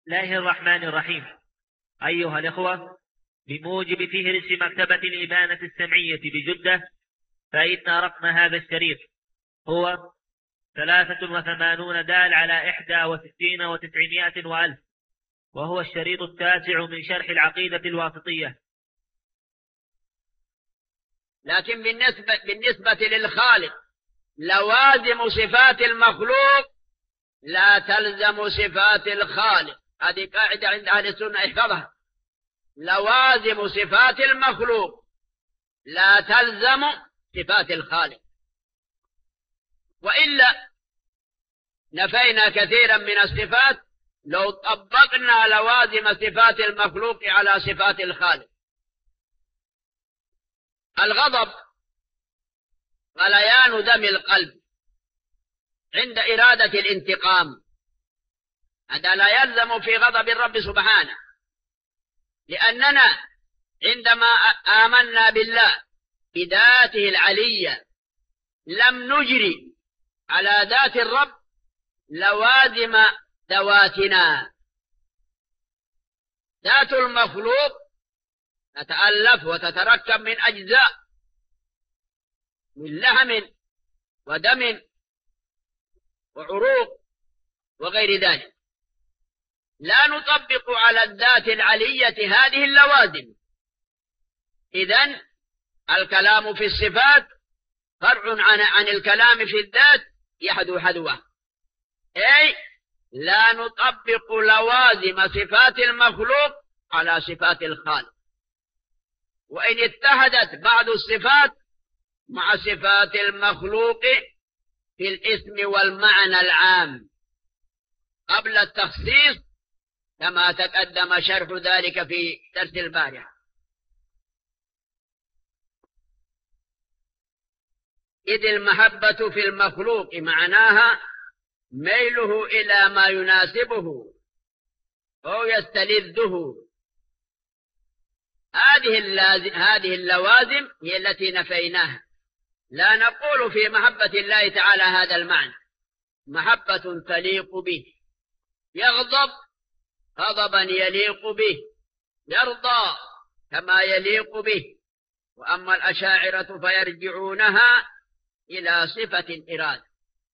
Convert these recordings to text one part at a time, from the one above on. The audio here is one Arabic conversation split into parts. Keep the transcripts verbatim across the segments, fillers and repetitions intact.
الله الرحمن الرحيم. أيها الإخوة، بموجب فهرس مكتبة الإبانة السمعية بجدة، فإن رقم هذا الشريط هو ثلاثة وثمانون دال على إحدى وستين وتسعمائة وألف، وهو الشريط التاسع من شرح العقيدة الواسطية. لكن بالنسبة, بالنسبة للخالق لوازم صفات المخلوق لا تلزم صفات الخالق. هذه قاعدة عند أهل السنة، احفظها. لوازم صفات المخلوق لا تلزم صفات الخالق، وإلا نفينا كثيرا من الصفات لو طبقنا لوازم صفات المخلوق على صفات الخالق. الغضب غليان دم القلب عند إرادة الانتقام، هذا لا يلزم في غضب الرب سبحانه، لأننا عندما آمنا بالله بذاته العلية لم نجري على ذات الرب لوازم ذواتنا. ذات المخلوق تتألف وتتركب من أجزاء، من لحم ودم وعروق وغير ذلك. لا نطبق على الذات العلية هذه اللوازم. إذن الكلام في الصفات فرع عن, عن الكلام في الذات يحدو حدوه، أي لا نطبق لوازم صفات المخلوق على صفات الخالق، وإن اتحدت بعض الصفات مع صفات المخلوق في الاسم والمعنى العام قبل التخصيص، كما تقدم شرح ذلك في درس البارحة. إذ المحبة في المخلوق معناها ميله إلى ما يناسبه أو يستلذه. هذه هذه اللوازم هي التي نفيناها. لا نقول في محبة الله تعالى هذا المعنى، محبة تليق به، يغضب غضبا يليق به، يرضى كما يليق به. وأما الأشاعرة فيرجعونها إلى صفة الإرادة.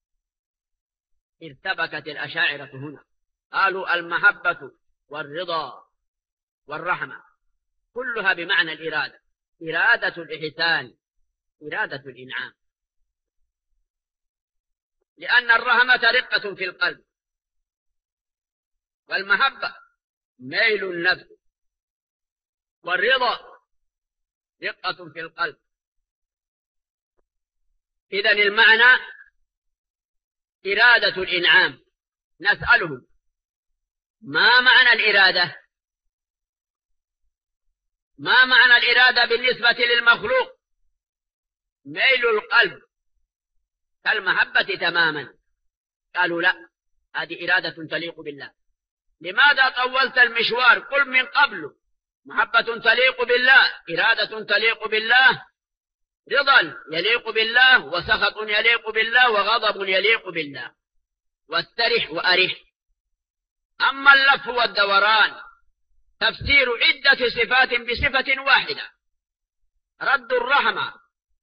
ارتبكت الأشاعرة هنا، قالوا المحبة والرضا والرحمة كلها بمعنى الإرادة، إرادة الإحسان، إرادة الإنعام، لأن الرحمة رقة في القلب، والمحبة ميل النفس، والرضا رقة في القلب. إذن المعنى إرادة الإنعام. نسألهم ما معنى الإرادة؟ ما معنى الإرادة بالنسبة للمخلوق؟ ميل القلب كالمحبة تماما. قالوا لا، هذه إرادة تليق بالله. لماذا طولت المشوار؟ قل من قبل محبة تليق بالله، إرادة تليق بالله، رضا يليق بالله، وسخط يليق بالله، وغضب يليق بالله، واسترح وأرح. أما اللف والدوران تفسير عدة صفات بصفة واحدة، رد الرحمة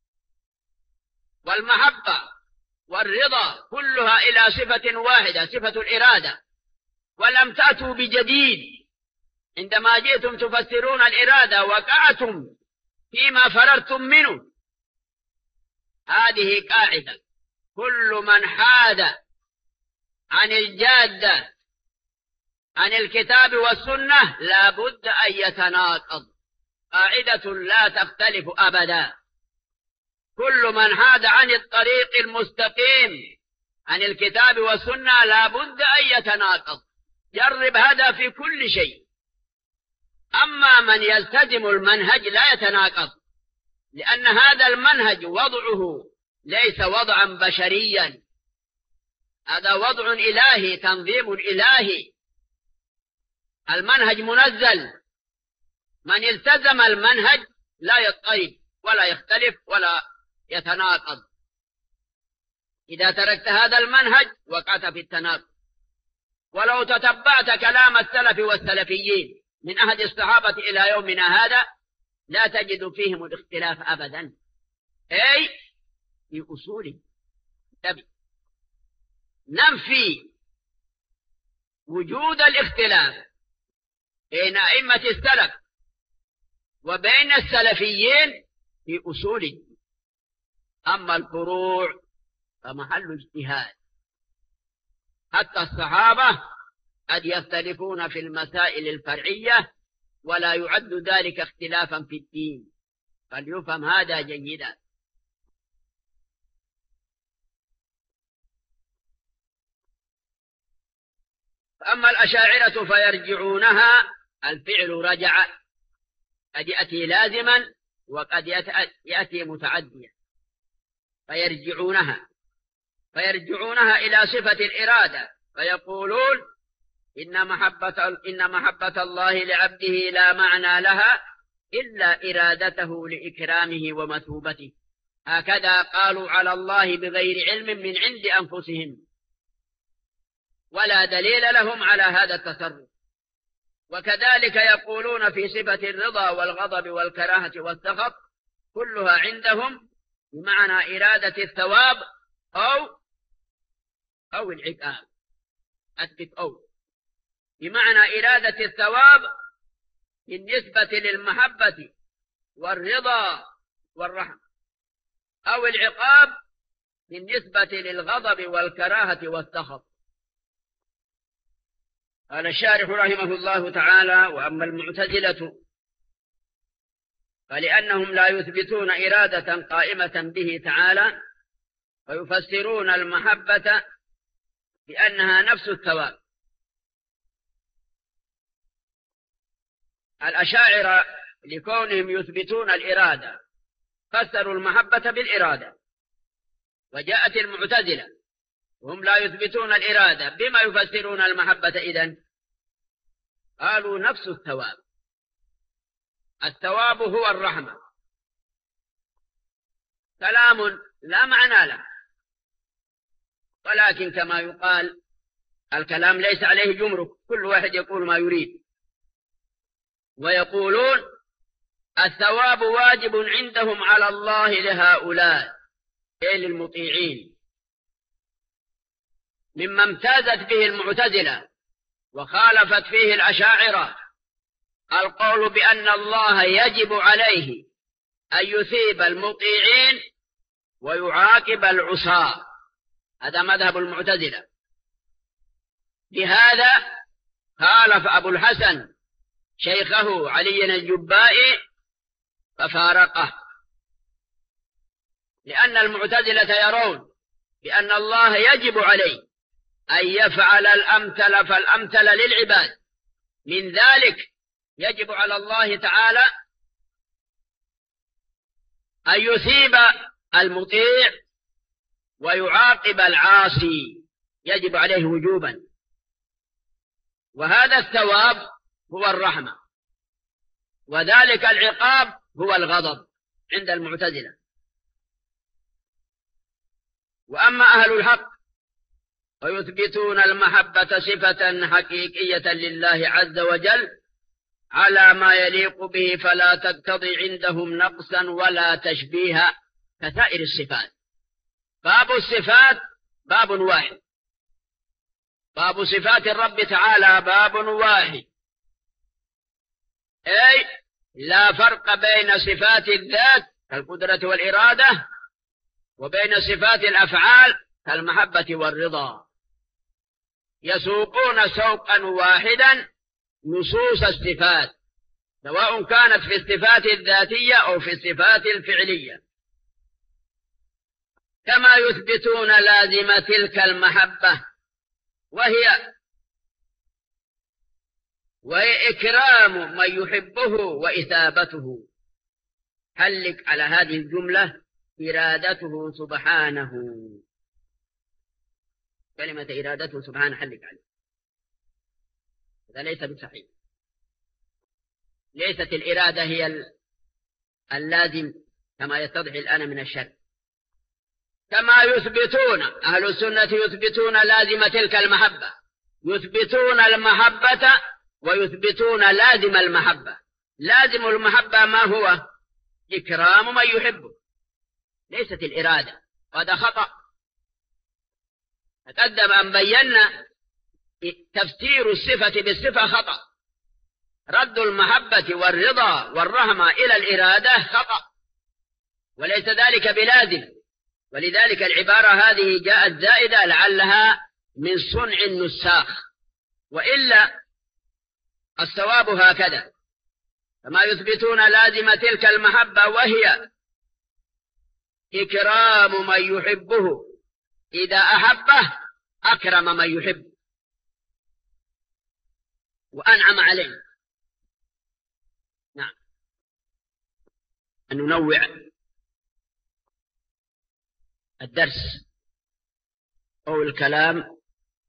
والمحبة والرضا كلها إلى صفة واحدة، صفة الإرادة، ولم تأتوا بجديد. عندما جئتم تفسرون الإرادة وقعتم فيما فررتم منه. هذه قاعدة، كل من حاد عن الجادة عن الكتاب والسنة لا بد أن يتناقض، قاعدة لا تختلف أبدا. كل من حاد عن الطريق المستقيم عن الكتاب والسنة لا بد أن يتناقض. جرب هذا في كل شيء. أما من يلتزم المنهج لا يتناقض، لأن هذا المنهج وضعه ليس وضعا بشريا، هذا وضع إلهي، تنظيم إلهي. المنهج منزل، من التزم المنهج لا يضطرب ولا يختلف ولا يتناقض. إذا تركت هذا المنهج وقعت في التناقض. ولو تتبعت كلام السلف والسلفيين من أحد الصحابة إلى يومنا هذا لا تجد فيهم الاختلاف أبدا، أي في أصول التبع. ننفي وجود الاختلاف بين أئمة السلف وبين السلفيين في أصول الدين، أما الفروع فمحل اجتهاد. حتى الصحابة قد يختلفون في المسائل الفرعية ولا يعد ذلك اختلافا في الدين، فليفهم هذا جيدا. فأما الأشاعرة فيرجعونها، الفعل رجع قد يأتي لازما وقد يأتي متعديا. فيرجعونها فيرجعونها إلى صفة الإرادة، فيقولون إن محبة, إن محبة الله لعبده لا معنى لها إلا إرادته لإكرامه ومثوبته. هكذا قالوا على الله بغير علم من عند أنفسهم، ولا دليل لهم على هذا التصرف. وكذلك يقولون في صفة الرضا والغضب والكراهة والسخط كلها عندهم بمعنى إرادة الثواب أو أو العقاب. أثبت أو بمعنى إرادة الثواب بالنسبة للمحبة والرضا والرحمة، أو العقاب بالنسبة للغضب والكراهة والسخط. قال الشارح رحمه الله تعالى: وأما المعتزلة فلأنهم لا يثبتون إرادة قائمة به تعالى، ويفسرون المحبة بأنها نفس الثواب. الأشاعرة لكونهم يثبتون الإرادة فسروا المحبة بالإرادة، وجاءت المعتزلة وهم لا يثبتون الإرادة، بما يفسرون المحبة إذن؟ قالوا نفس الثواب. الثواب هو الرحمة. كلام لا معنى له، ولكن كما يقال الكلام ليس عليه جمرك، كل واحد يقول ما يريد. ويقولون الثواب واجب عندهم على الله لهؤلاء، أي للمطيعين، مما امتازت به المعتزلة وخالفت فيه الأشاعرة، القول بأن الله يجب عليه أن يثيب المطيعين ويعاقب العصاة. هذا مذهب المعتزلة. بهذا خالف أبو الحسن شيخه علي الجبائي ففارقه، لأن المعتزلة يرون بأن الله يجب عليه أن يفعل الأمثل فالأمثل للعباد. من ذلك يجب على الله تعالى أن يثيب المطيع ويعاقب العاصي، يجب عليه وجوبا. وهذا الثواب هو الرحمة، وذلك العقاب هو الغضب عند المعتزلة. وأما أهل الحق ويثبتون المحبة صفة حقيقية لله عز وجل على ما يليق به، فلا تقتضي عندهم نقصا ولا تشبيها كسائر الصفات. باب الصفات باب واحد، باب صفات الرب تعالى باب واحد، أي لا فرق بين صفات الذات كالقدرة والإرادة وبين صفات الأفعال كالمحبة والرضا. يسوقون سوقا واحدا نصوص الصفات، سواء كانت في الصفات الذاتية أو في الصفات الفعلية، كما يثبتون لازم تلك المحبة وهي وهي إكرام من يحبه وإثابته. حلق على هذه الجملة إرادته سبحانه، كلمة إرادته سبحانه حلق عليه، هذا ليس بصحيح. ليست الإرادة هي اللازم كما يتضح الآن من الشرع. كما يثبتون أهل السنة يثبتون لازم تلك المحبة يثبتون المحبة ويثبتون لازم المحبة. لازم المحبة ما هو؟ إكرام من يحبه، ليست الإرادة، وهذا خطأ. تقدم أن بينا تفسير الصفة بالصفة خطأ، رد المحبة والرضا والرحمة إلى الإرادة خطأ، وليس ذلك بلازم. ولذلك العبارة هذه جاءت زائدة لعلها من صنع النساخ، وإلا الصواب هكذا: كما يثبتون لازم تلك المحبة وهي إكرام من يحبه، إذا أحبه أكرم من يحبه وأنعم عليه. نعم. أن ننوع الدرس أو الكلام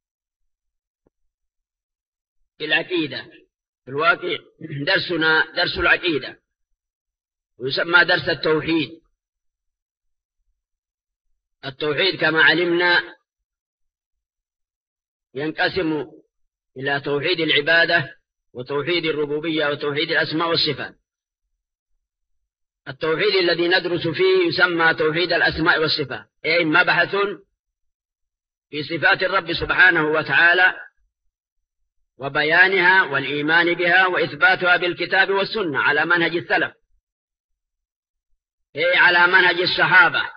في العقيدة. في الواقع درسنا درس العقيدة، ويسمى درس التوحيد. التوحيد كما علمنا ينقسم إلى توحيد العبادة وتوحيد الربوبية وتوحيد الأسماء والصفات. التوحيد الذي ندرس فيه يسمى توحيد الأسماء والصفات، أي مبحث في صفات الرب سبحانه وتعالى وبيانها والإيمان بها وإثباتها بالكتاب والسنة على منهج السلف، أي على منهج الصحابة.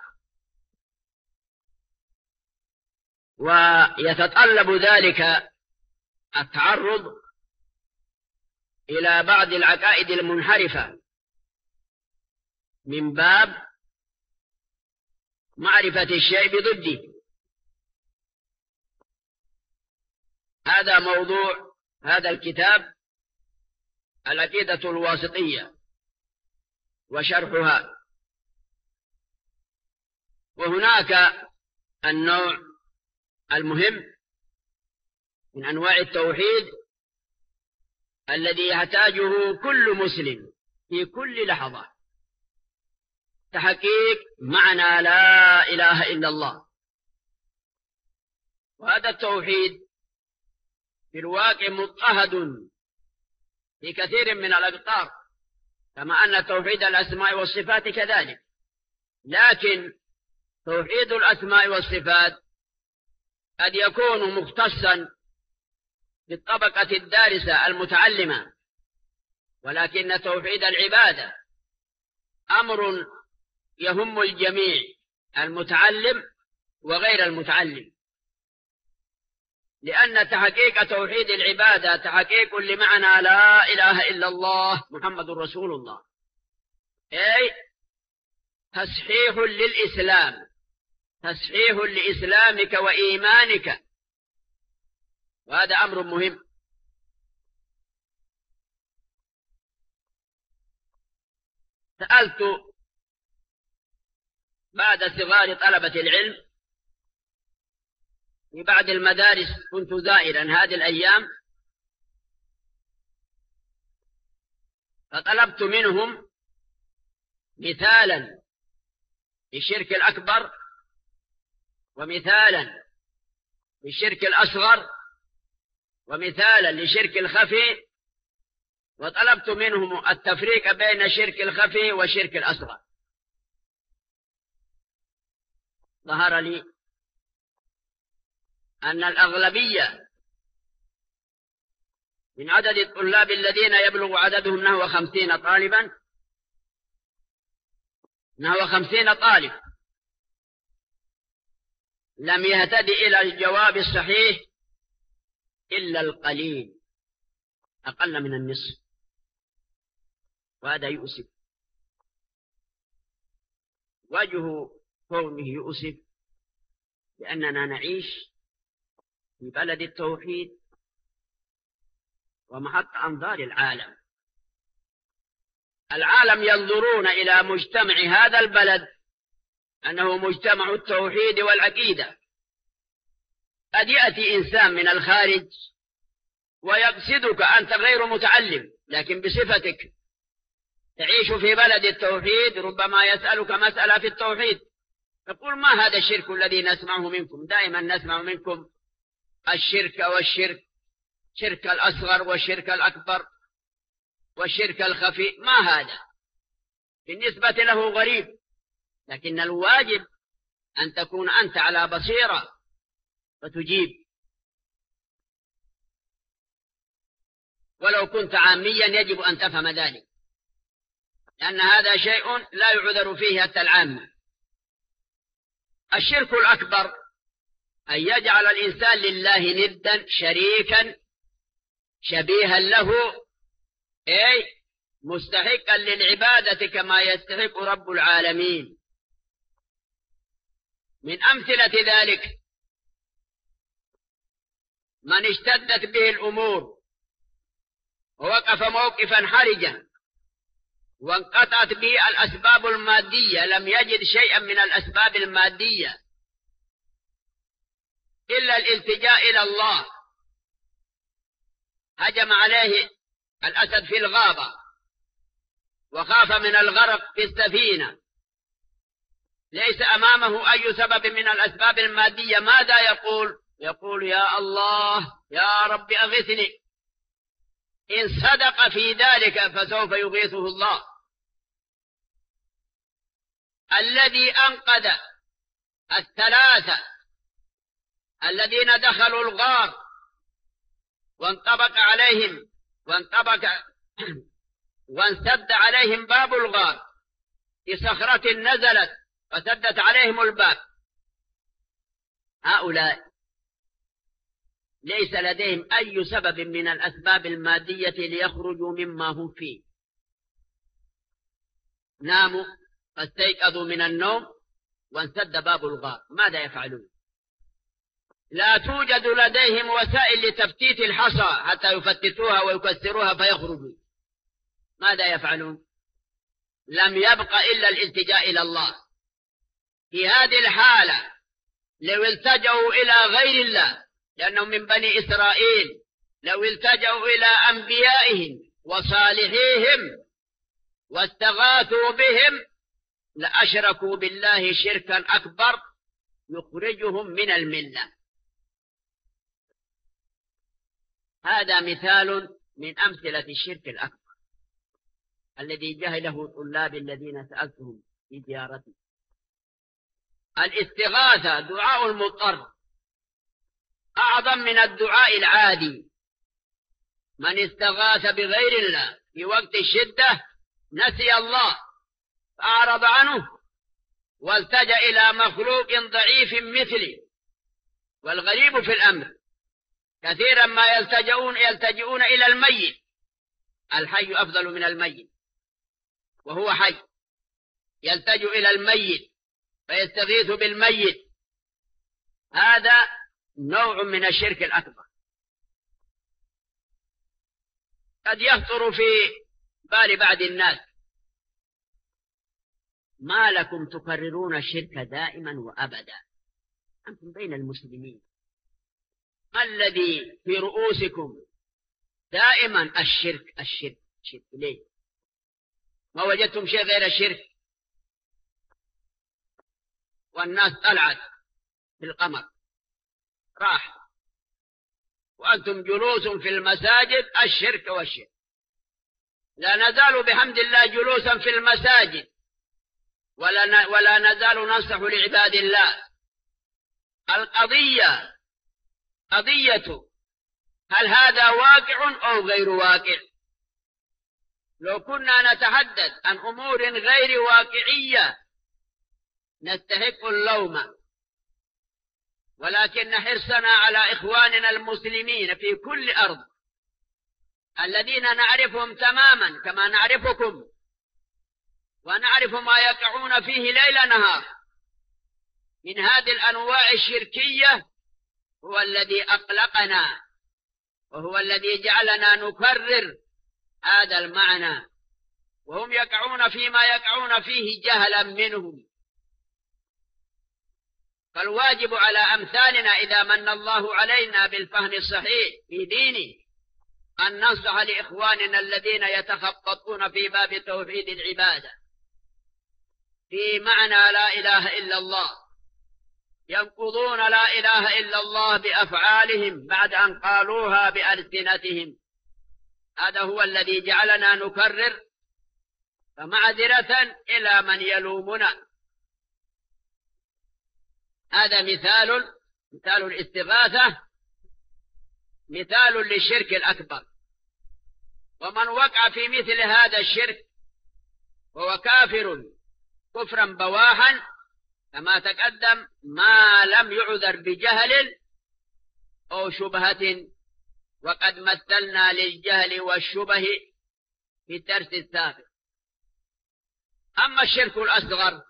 ويتطلب ذلك التعرض إلى بعض العقائد المنحرفة من باب معرفة الشيء بضده. هذا موضوع هذا الكتاب العقيدة الواسطية وشرحها. وهناك النوع المهم من أنواع التوحيد الذي يحتاجه كل مسلم في كل لحظة: تحقيق معنى لا إله إلا الله. وهذا التوحيد في الواقع مضطهد في كثير من الأقطار، كما أن توحيد الأسماء والصفات كذلك. لكن توحيد الأسماء والصفات قد يكون مختصا بالطبقة الدارسة المتعلمة، ولكن توحيد العبادة أمر يهم الجميع، المتعلم وغير المتعلم، لأن تحقيق توحيد العبادة تحقيق لمعنى لا إله إلا الله محمد رسول الله، أي تصحيح للإسلام، تصحيح لإسلامك وإيمانك، وهذا أمر مهم. سألت بعد صغار طلبة العلم في بعض المدارس، كنت زائرا هذه الأيام، فطلبت منهم مثالا للشرك الأكبر ومثالا للشرك الأصغر ومثالا للشرك الخفي، وطلبت منهم التفريق بين الشرك الخفي والشرك الأصغر. ظهر لي أن الأغلبية من عدد الطلاب الذين يبلغ عددهم نحو خمسين طالبا نحو خمسين طالب لم يهتدي إلى الجواب الصحيح إلا القليل، أقل من النصف، وهذا يؤسف. وجه كونه يؤسف لأننا نعيش في بلد التوحيد ومحط أنظار العالم. العالم ينظرون إلى مجتمع هذا البلد أنه مجتمع التوحيد والعقيدة. قد يأتي إنسان من الخارج ويقصدك، أنت غير متعلم لكن بصفتك تعيش في بلد التوحيد، ربما يسألك مسألة في التوحيد، تقول: ما هذا الشرك الذي نسمعه منكم؟ دائما نسمع منكم الشرك والشرك، شرك الأصغر والشرك الأكبر والشرك الخفي، ما هذا بالنسبة له غريب، لكن الواجب أن تكون أنت على بصيرة فتجيب، ولو كنت عاميا يجب أن تفهم ذلك، لأن هذا شيء لا يعذر فيه حتى العامة. الشرك الأكبر أن يجعل الإنسان لله ندا شريكا شبيها له، أي مستحقا للعبادة كما يستحق رب العالمين. من أمثلة ذلك من اشتدت به الأمور ووقف موقفا حرجا وانقطعت به الأسباب المادية، لم يجد شيئا من الأسباب المادية إلا الالتجاء إلى الله. هجم عليه الأسد في الغابة وخاف من الغرق في السفينة، ليس أمامه أي سبب من الأسباب المادية، ماذا يقول؟ يقول يا الله يا رب أغثني، إن صدق في ذلك فسوف يغيثه الله. الذي أنقذ الثلاثة الذين دخلوا الغار وانطبق عليهم وانطبق وانسد عليهم باب الغار بصخرة نزلت فسدت عليهم الباب، هؤلاء ليس لديهم أي سبب من الأسباب المادية ليخرجوا مما هم فيه، ناموا فاستيقظوا من النوم وانسد باب الغار، ماذا يفعلون؟ لا توجد لديهم وسائل لتفتيت الحصى حتى يفتتوها ويكسروها فيخرجوا، ماذا يفعلون؟ لم يبق إلا الالتجاء إلى الله. في هذه الحالة لو التجأوا إلى غير الله، لأنهم من بني إسرائيل، لو التجأوا إلى أنبيائهم وصالحيهم واستغاثوا بهم لأشركوا بالله شركا أكبر يخرجهم من الملة. هذا مثال من أمثلة الشرك الأكبر الذي جهله الطلاب الذين سألتهم في زيارتي. الاستغاثة دعاء المضطر أعظم من الدعاء العادي. من استغاث بغير الله في وقت الشدة نسي الله فأعرض عنه والتجأ إلى مخلوق ضعيف مثلي. والغريب في الأمر كثيرا ما يلتجئون يلتجئون إلى الميت، الحي أفضل من الميت وهو حي، يلتجئ إلى الميت فيستغيث بالميت. هذا نوع من الشرك الأكبر. قد يخطر في بال بعض الناس ما لكم تكررون الشرك دائما وأبدا، أنتم بين المسلمين، ما الذي في رؤوسكم دائما الشرك الشرك الشرك؟ ليه ما وجدتم شيء غير الشرك؟ والناس طلعت في القمر راح وأنتم جلوس في المساجد الشرك والشرك. لا نزال بحمد الله جلوسا في المساجد ولا ولا نزال ننصح لعباد الله. القضية قضية هل هذا واقع أو غير واقع؟ لو كنا نتحدث عن أمور غير واقعية نستحق اللوم، ولكن حرصنا على إخواننا المسلمين في كل أرض الذين نعرفهم تماما كما نعرفكم ونعرف ما يقعون فيه ليل نهار من هذه الأنواع الشركية هو الذي أقلقنا، وهو الذي جعلنا نكرر هذا المعنى، وهم يقعون فيما يقعون فيه جهلا منهم. فالواجب على أمثالنا إذا من الله علينا بالفهم الصحيح في دينه أن ننصح لإخواننا الذين يتخبطون في باب توحيد العبادة في معنى لا إله إلا الله، ينقضون لا إله إلا الله بأفعالهم بعد أن قالوها بألسنتهم. هذا هو الذي جعلنا نكرر، فمعذرة إلى من يلومنا. هذا مثال مثال الاستغاثة، مثال للشرك الأكبر. ومن وقع في مثل هذا الشرك وهو كافر كفرا بواحا كما تقدم، ما لم يعذر بجهل أو شبهة، وقد مثلنا للجهل والشبه في الدرس السابق. أما الشرك الأصغر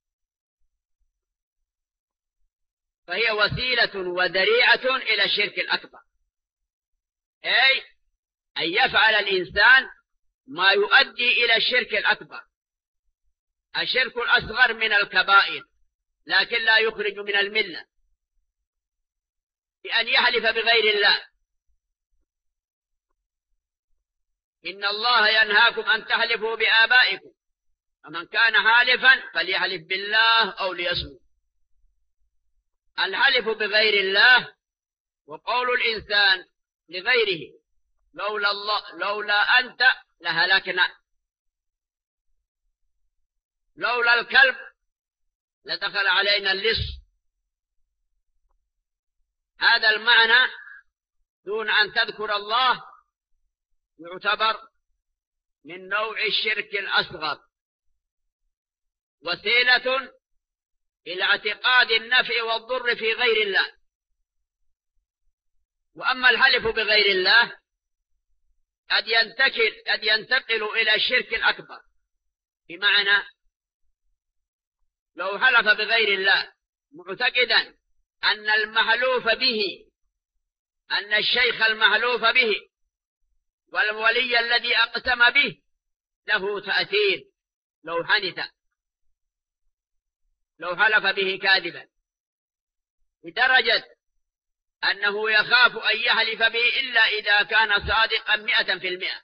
فهي وسيلة وذريعة إلى الشرك الأكبر، أي أن يفعل الإنسان ما يؤدي إلى الشرك الأكبر. الشرك الأصغر من الكبائر لكن لا يخرج من الملة، بأن يحلف بغير الله. إن الله ينهاكم أن تحلفوا بآبائكم، فمن كان حالفا فليحلف بالله أو ليصمت. الحلف بغير الله وقول الإنسان لغيره لولا الله لولا أنت لهلكنا، لولا الكلب لدخل علينا اللص. هذا المعنى دون أن تذكر الله يعتبر من نوع الشرك الأصغر، وسيلة إلى اعتقاد النفع والضر في غير الله. وأما الحلف بغير الله قد ينتقل قد ينتقل إلى الشرك الأكبر، بمعنى لو حلف بغير الله معتقدا أن المحلوف به أن الشيخ المحلوف به والولي الذي أقسم به له تأثير، لو حنث لو حلف به كاذبا، لدرجة أنه يخاف أن يحلف به إلا إذا كان صادقا مئة في المئة،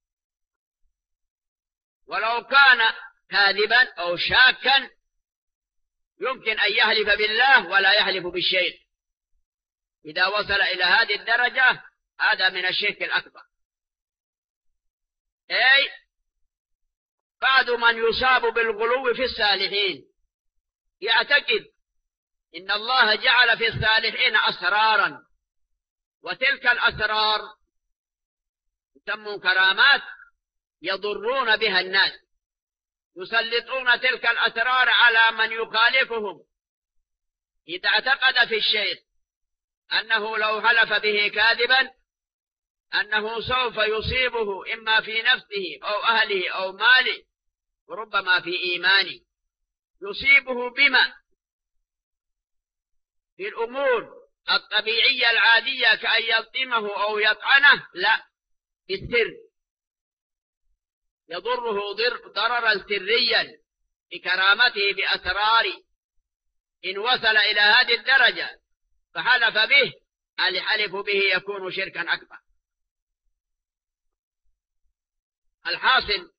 ولو كان كاذبا أو شاكا يمكن أن يحلف بالله ولا يحلف بالشيء. إذا وصل إلى هذه الدرجة هذا من الشرك الأكبر. أي بعض من يصاب بالغلو في الصالحين يعتقد إن الله جعل في الصالحين أسرارا، وتلك الأسرار تسمى كرامات يضرون بها الناس، يسلطون تلك الأسرار على من يخالفهم. إذا اعتقد في الشيء أنه لو حلف به كاذبا أنه سوف يصيبه إما في نفسه أو أهله أو ماله، وربما في إيمانه، يصيبه بما في الأمور الطبيعية العادية كأن يلطمه أو يطعنه، لا، بالسر يضره ضررا سريا بكرامته بأسرار. إن وصل إلى هذه الدرجة فحلف به، الحلف به يكون شركا أكبر. الحاصل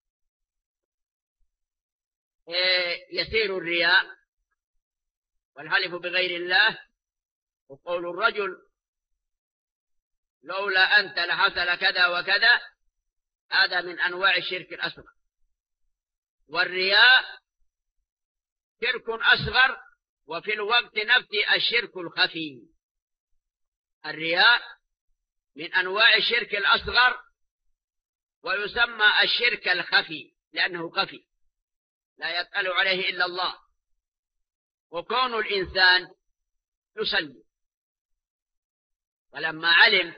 يسير الرياء والحلف بغير الله، وقول الرجل لولا أنت لحصل كذا وكذا، هذا من أنواع الشرك الأصغر. والرياء شرك أصغر وفي الوقت نفسه الشرك الخفي. الرياء من أنواع الشرك الأصغر ويسمى الشرك الخفي لأنه خفي لا يطلع عليه إلا الله. وكون الإنسان يصلي ولما علم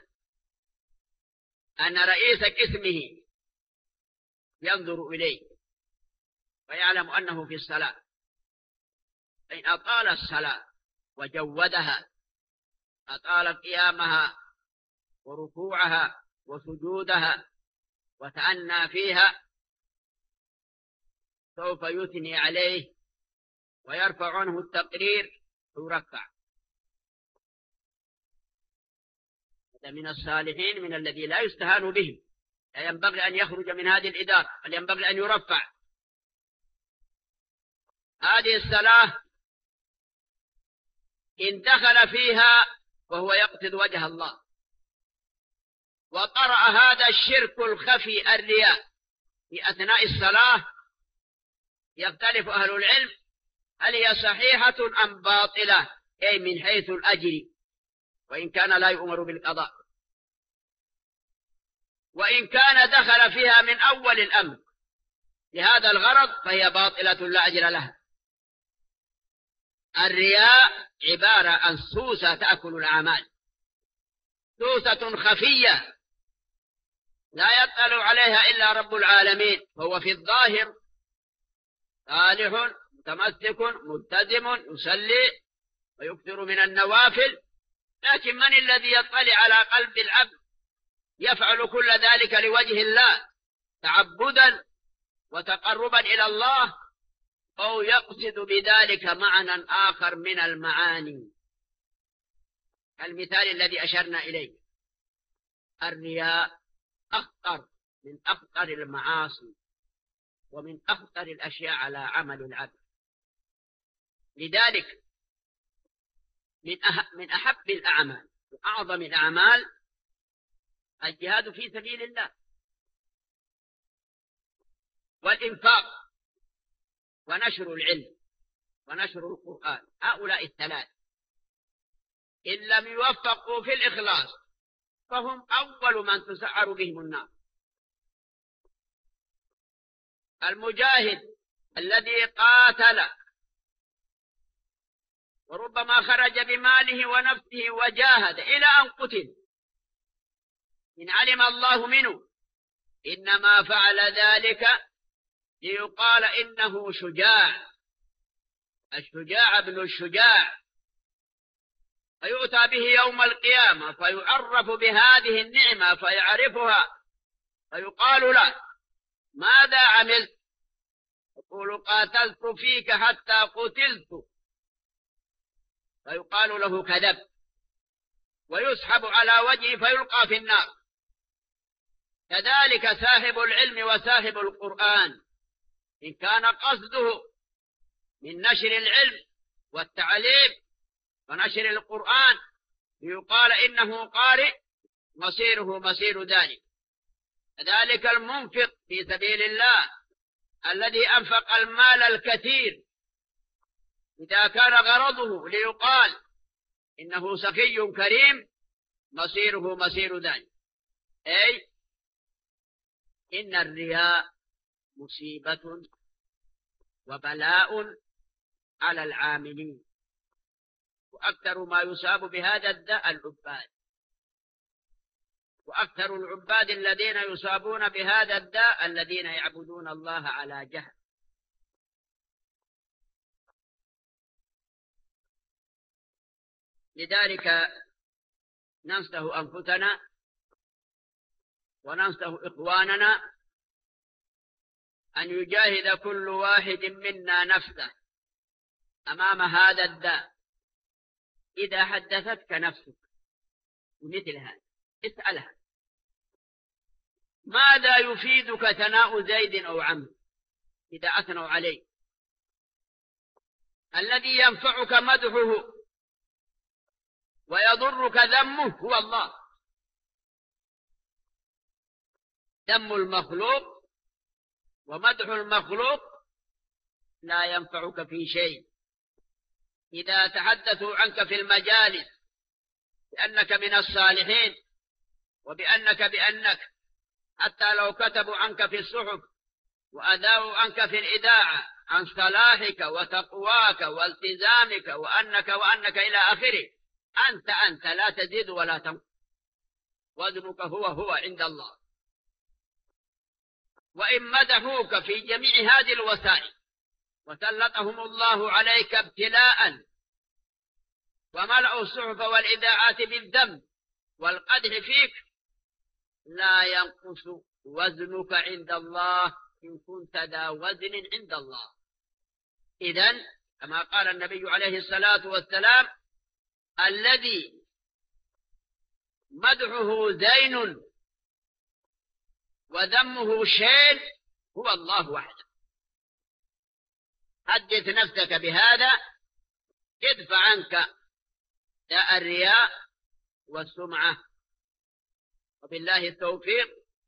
أن رئيس قسمه ينظر إليه ويعلم أنه في الصلاة، فإن أطال الصلاة وجودها، أطال قيامها وركوعها وسجودها وتأنى فيها، سوف يثني عليه ويرفع عنه التقرير ويرفع. هذا من الصالحين، من الذي لا يستهان بهم، لا ينبغي أن يخرج من هذه الإدارة، بل ينبغي أن يرفع. هذه الصلاة إن دخل فيها وهو يقصد وجه الله وطرأ هذا الشرك الخفي الرياء في أثناء الصلاة، يختلف أهل العلم هل هي صحيحة أم باطلة، أي من حيث الأجر، وإن كان لا يؤمر بالقضاء، وإن كان دخل فيها من أول الأمر لهذا الغرض فهي باطلة لا أجر لها. الرياء عبارة عن سوسة تأكل الأعمال، سوسة خفية لا يطلع عليها إلا رب العالمين، فهو في الظاهر صالح متمسك ملتزم يصلي ويكثر من النوافل، لكن من الذي يطلع على قلب العبد يفعل كل ذلك لوجه الله تعبدا وتقربا إلى الله، أو يقصد بذلك معنى آخر من المعاني؟ المثال الذي أشرنا إليه، الرياء أخطر من أخطر المعاصي ومن أخطر الأشياء على عمل العبد. لذلك من أح من أحب الأعمال وأعظم الأعمال الجهاد في سبيل الله، والإنفاق، ونشر العلم، ونشر القرآن. هؤلاء الثلاث إن لم يوفقوا في الإخلاص فهم أول من تسعر بهم النار. المجاهد الذي قاتل وربما خرج بماله ونفسه وجاهد إلى أن قتل، إن علم الله منه إنما فعل ذلك ليقال إنه شجاع، الشجاع ابن الشجاع، فيؤتى به يوم القيامة فيعرف بهذه النعمة فيعرفها، فيقال له ماذا عملت؟ يقول قاتلت فيك حتى قتلت، فيقال له كذب، ويسحب على وجهه فيلقى في النار. كذلك صاحب العلم وصاحب القرآن إن كان قصده من نشر العلم والتعليم ونشر القرآن ليقال إنه قارئ مصيره مصير ذلك. كذلك المنفق في سبيل الله الذي أنفق المال الكثير إذا كان غرضه ليقال إنه سخي كريم مصيره مصير ذلك. أي إن الرياء مصيبة وبلاء على العاملين، وأكثر ما يصاب بهذا الداء العباد، وأكثر العباد الذين يصابون بهذا الداء الذين يعبدون الله على جهل. لذلك ننصح أنفسنا وننصح إخواننا أن يجاهد كل واحد منا نفسه أمام هذا الداء. إذا حدثتك نفسك مثل هذا اسألها ماذا يفيدك ثناء زيد أو عمرو إذا أثنوا عليه؟ الذي ينفعك مدحه ويضرك ذمه هو الله. ذم المخلوق ومدح المخلوق لا ينفعك في شيء. إذا تحدثوا عنك في المجالس بأنك من الصالحين وبأنك بأنك حتى لو كتبوا عنك في الصحف وأذاعوا عنك في الإذاعة عن صلاحك وتقواك والتزامك وأنك وأنك إلى آخره، أنت أنت لا تزيد ولا تنقص، وزنك هو هو عند الله. وإن مدحوك في جميع هذه الوسائل وسلطهم الله عليك ابتلاء وملأوا الصحف والإذاعات بالذم والقدح فيك، لا ينقص وزنك عند الله إن كنت ذا وزن عند الله. إذن كما قال النبي عليه الصلاة والسلام الذي مدحه زين وذمه شين هو الله وحده. حدث نفسك بهذا ادفع عنك داء الرياء والسمعة. وبالله التوفيق.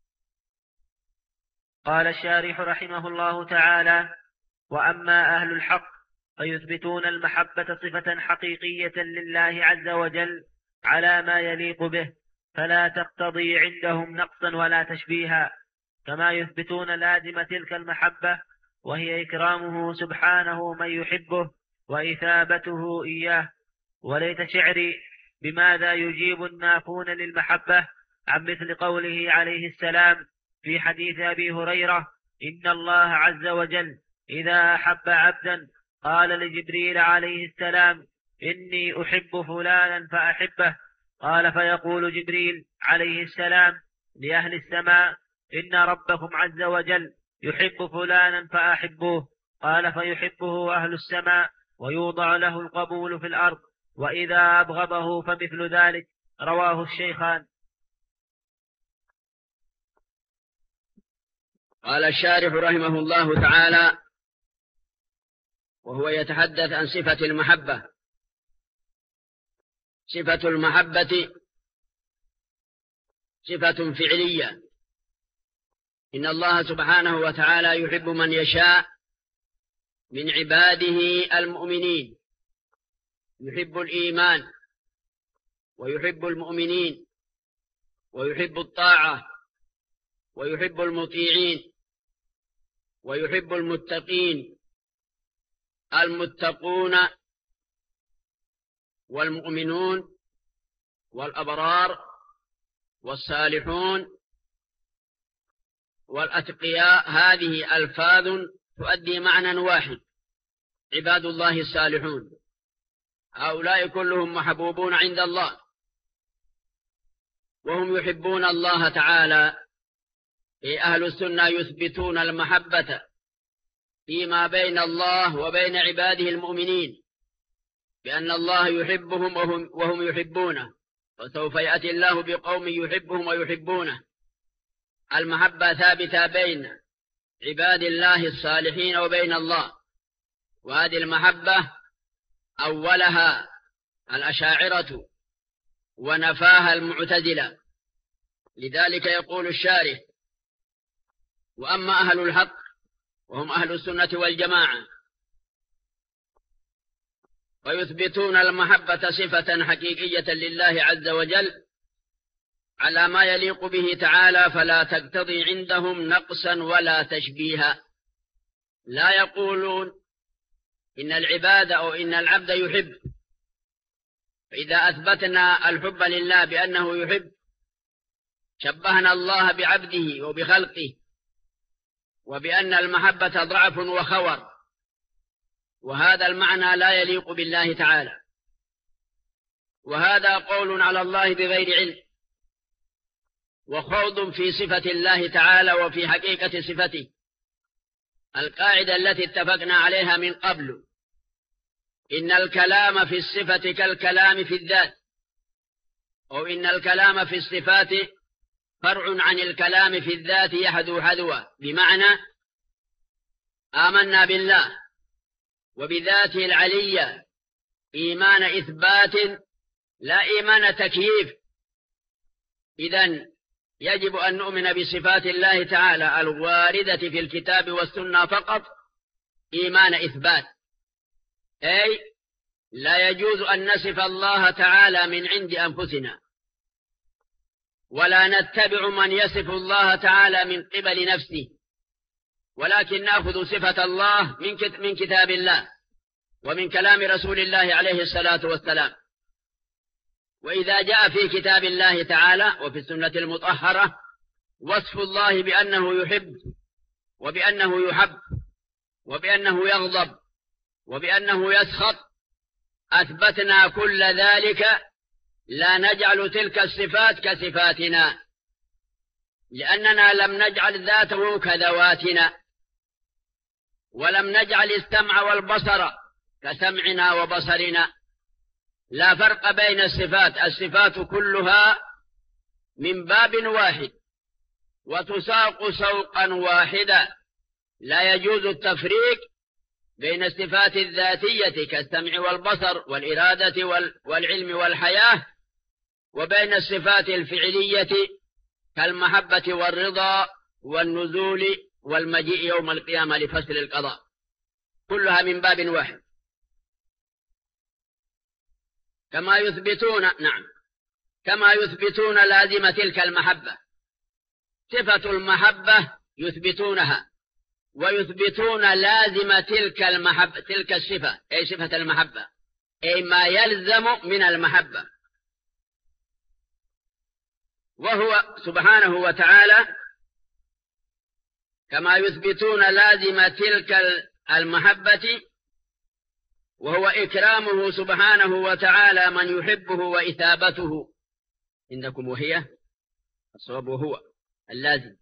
قال الشارح رحمه الله تعالى: وأما أهل الحق فيثبتون المحبة صفة حقيقية لله عز وجل على ما يليق به، فلا تقتضي عندهم نقصا ولا تشبيها، كما يثبتون لازم تلك المحبة وهي إكرامه سبحانه من يحبه وإثابته إياه. وليت شعري بماذا يجيب النافون للمحبة عن مثل قوله عليه السلام في حديث أبي هريرة: إن الله عز وجل إذا أحب عبدا قال لجبريل عليه السلام: إني أحب فلانا فأحبه، قال فيقول جبريل عليه السلام لأهل السماء: إن ربكم عز وجل يحب فلانا فأحبوه، قال فيحبه أهل السماء ويوضع له القبول في الأرض، وإذا أبغضه فمثل ذلك. رواه الشيخان. قال الشارح رحمه الله تعالى وهو يتحدث عن صفة المحبة: صفة المحبة صفة فعلية، إن الله سبحانه وتعالى يحب من يشاء من عباده المؤمنين، يحب الإيمان ويحب المؤمنين ويحب الطاعة ويحب المطيعين ويحب المتقين، المتقون والمؤمنون والأبرار والصالحون والأتقياء، هذه ألفاظ تؤدي معنى واحد: عباد الله الصالحون، هؤلاء كلهم محبوبون عند الله، وهم يحبون الله تعالى. أهل السنة يثبتون المحبة فيما بين الله وبين عباده المؤمنين، بأن الله يحبهم وهم, وهم يحبونه، وسوف يأتي الله بقوم يحبهم ويحبونه. المحبة ثابتة بين عباد الله الصالحين وبين الله، وهذه المحبة أولها الأشاعرة ونفاها المعتزلة. لذلك يقول الشارح: وأما أهل الحق وهم أهل السنة والجماعة ويثبتون المحبة صفة حقيقية لله عز وجل على ما يليق به تعالى، فلا تقتضي عندهم نقصا ولا تشبيها. لا يقولون إن العباد أو إن العبد يحب، فإذا أثبتنا الحب لله بأنه يحب شبهنا الله بعبده وبخلقه، وبأن المحبة ضعف وخور، وهذا المعنى لا يليق بالله تعالى، وهذا قول على الله بغير علم، وخوض في صفة الله تعالى وفي حقيقة صفته. القاعدة التي اتفقنا عليها من قبل: إن الكلام في الصفة كالكلام في الذات، أو إن الكلام في الصفات فرع عن الكلام في الذات يحدو حذوه، بمعنى آمنا بالله وبذاته العلية إيمان إثبات لا إيمان تكييف. إذن يجب أن نؤمن بصفات الله تعالى الواردة في الكتاب والسنة فقط إيمان إثبات، أي لا يجوز أن نصف الله تعالى من عند أنفسنا، ولا نتبع من يصف الله تعالى من قبل نفسه، ولكن نأخذ صفة الله من كتاب الله ومن كلام رسول الله عليه الصلاة والسلام. وإذا جاء في كتاب الله تعالى وفي السنة المطهرة وصف الله بأنه يحب وبأنه يحب وبأنه يغضب وبأنه يسخط، أثبتنا كل ذلك، لا نجعل تلك الصفات كصفاتنا، لأننا لم نجعل ذاته كذواتنا، ولم نجعل السمع والبصر كسمعنا وبصرنا. لا فرق بين الصفات، الصفات كلها من باب واحد وتساق سوقا واحدا، لا يجوز التفريق بين الصفات الذاتية كالسمع والبصر والإرادة والعلم والحياة، وبين الصفات الفعلية كالمحبة والرضا والنزول والمجيء يوم القيامة لفصل القضاء، كلها من باب واحد. كما يثبتون نعم كما يثبتون لازم تلك المحبة، صفة المحبة يثبتونها، ويثبتون لازم تلك المحبة تلك الصفة، أي صفة المحبة، أي ما يلزم من المحبة، وهو سبحانه وتعالى. كما يثبتون لازم تلك المحبة وهو إكرامه سبحانه وتعالى من يحبه وإثابته عندكم، وهي الصواب وهو اللازم،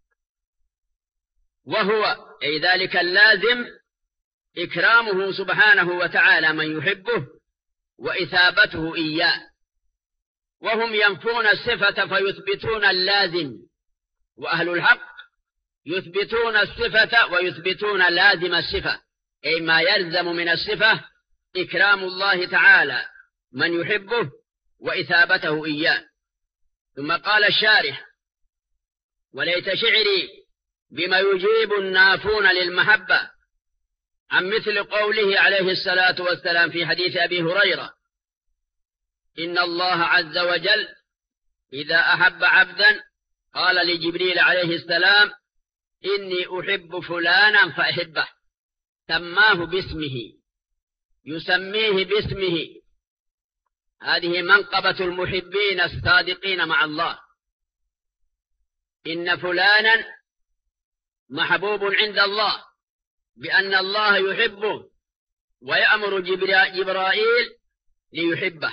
وهو أي ذلك اللازم إكرامه سبحانه وتعالى من يحبه وإثابته إياه. وهم ينفون الصفة فيثبتون اللازم، وأهل الحق يثبتون الصفة ويثبتون لازم الصفة، أي ما يلزم من الصفة إكرام الله تعالى من يحبه وإثابته إياه. ثم قال الشارح: وليت شعري بما يجيب النافون للمحبة عن مثل قوله عليه الصلاة والسلام في حديث أبي هريرة: إن الله عز وجل إذا أحب عبدا قال لجبريل عليه السلام: إني أحب فلانا فأحبه، سماه باسمه، يسميه باسمه. هذه منقبة المحبين الصادقين مع الله، إن فلانا محبوب عند الله بأن الله يحبه ويأمر جبرائيل ليحبه.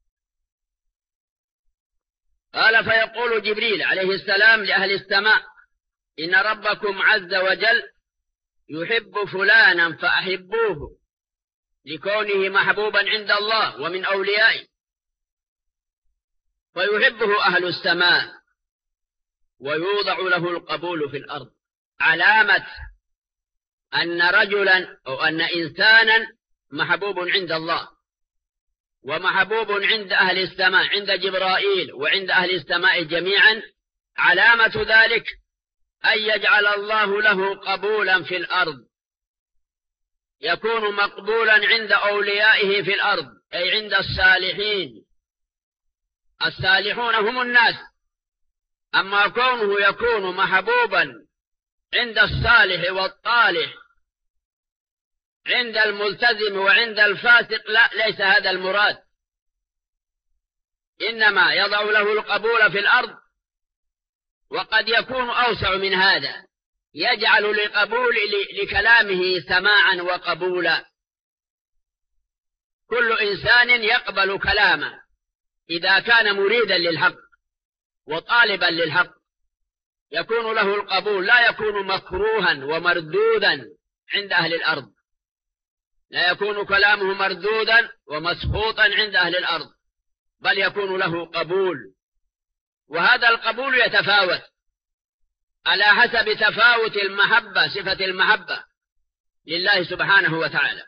قال: فيقول جبريل عليه السلام لأهل السماء: إن ربكم عز وجل يحب فلانا فأحبوه، لكونه محبوبا عند الله ومن أوليائه، فيحبه أهل السماء ويوضع له القبول في الأرض، علامة أن رجلا أو أن إنسانا محبوب عند الله ومحبوب عند أهل السماء، عند جبرائيل وعند أهل السماء جميعا. علامة ذلك أن يجعل الله له قبولا في الأرض، يكون مقبولا عند أوليائه في الأرض، أي عند الصالحين. الصالحون هم الناس، أما كونه يكون محبوبا عند الصالح والطالح، عند الملتزم وعند الفاسق، لا، ليس هذا المراد، إنما يضع له القبول في الأرض. وقد يكون أوسع من هذا، يجعل لقبول لكلامه سماعا وقبولا. كل إنسان يقبل كلامه إذا كان مريدا للحق وطالبا للحق، يكون له القبول، لا يكون مكروها ومردودا عند أهل الأرض، لا يكون كلامه مردودا ومسخوطا عند أهل الأرض، بل يكون له قبول. وهذا القبول يتفاوت على حسب تفاوت المحبة، صفة المحبة لله سبحانه وتعالى.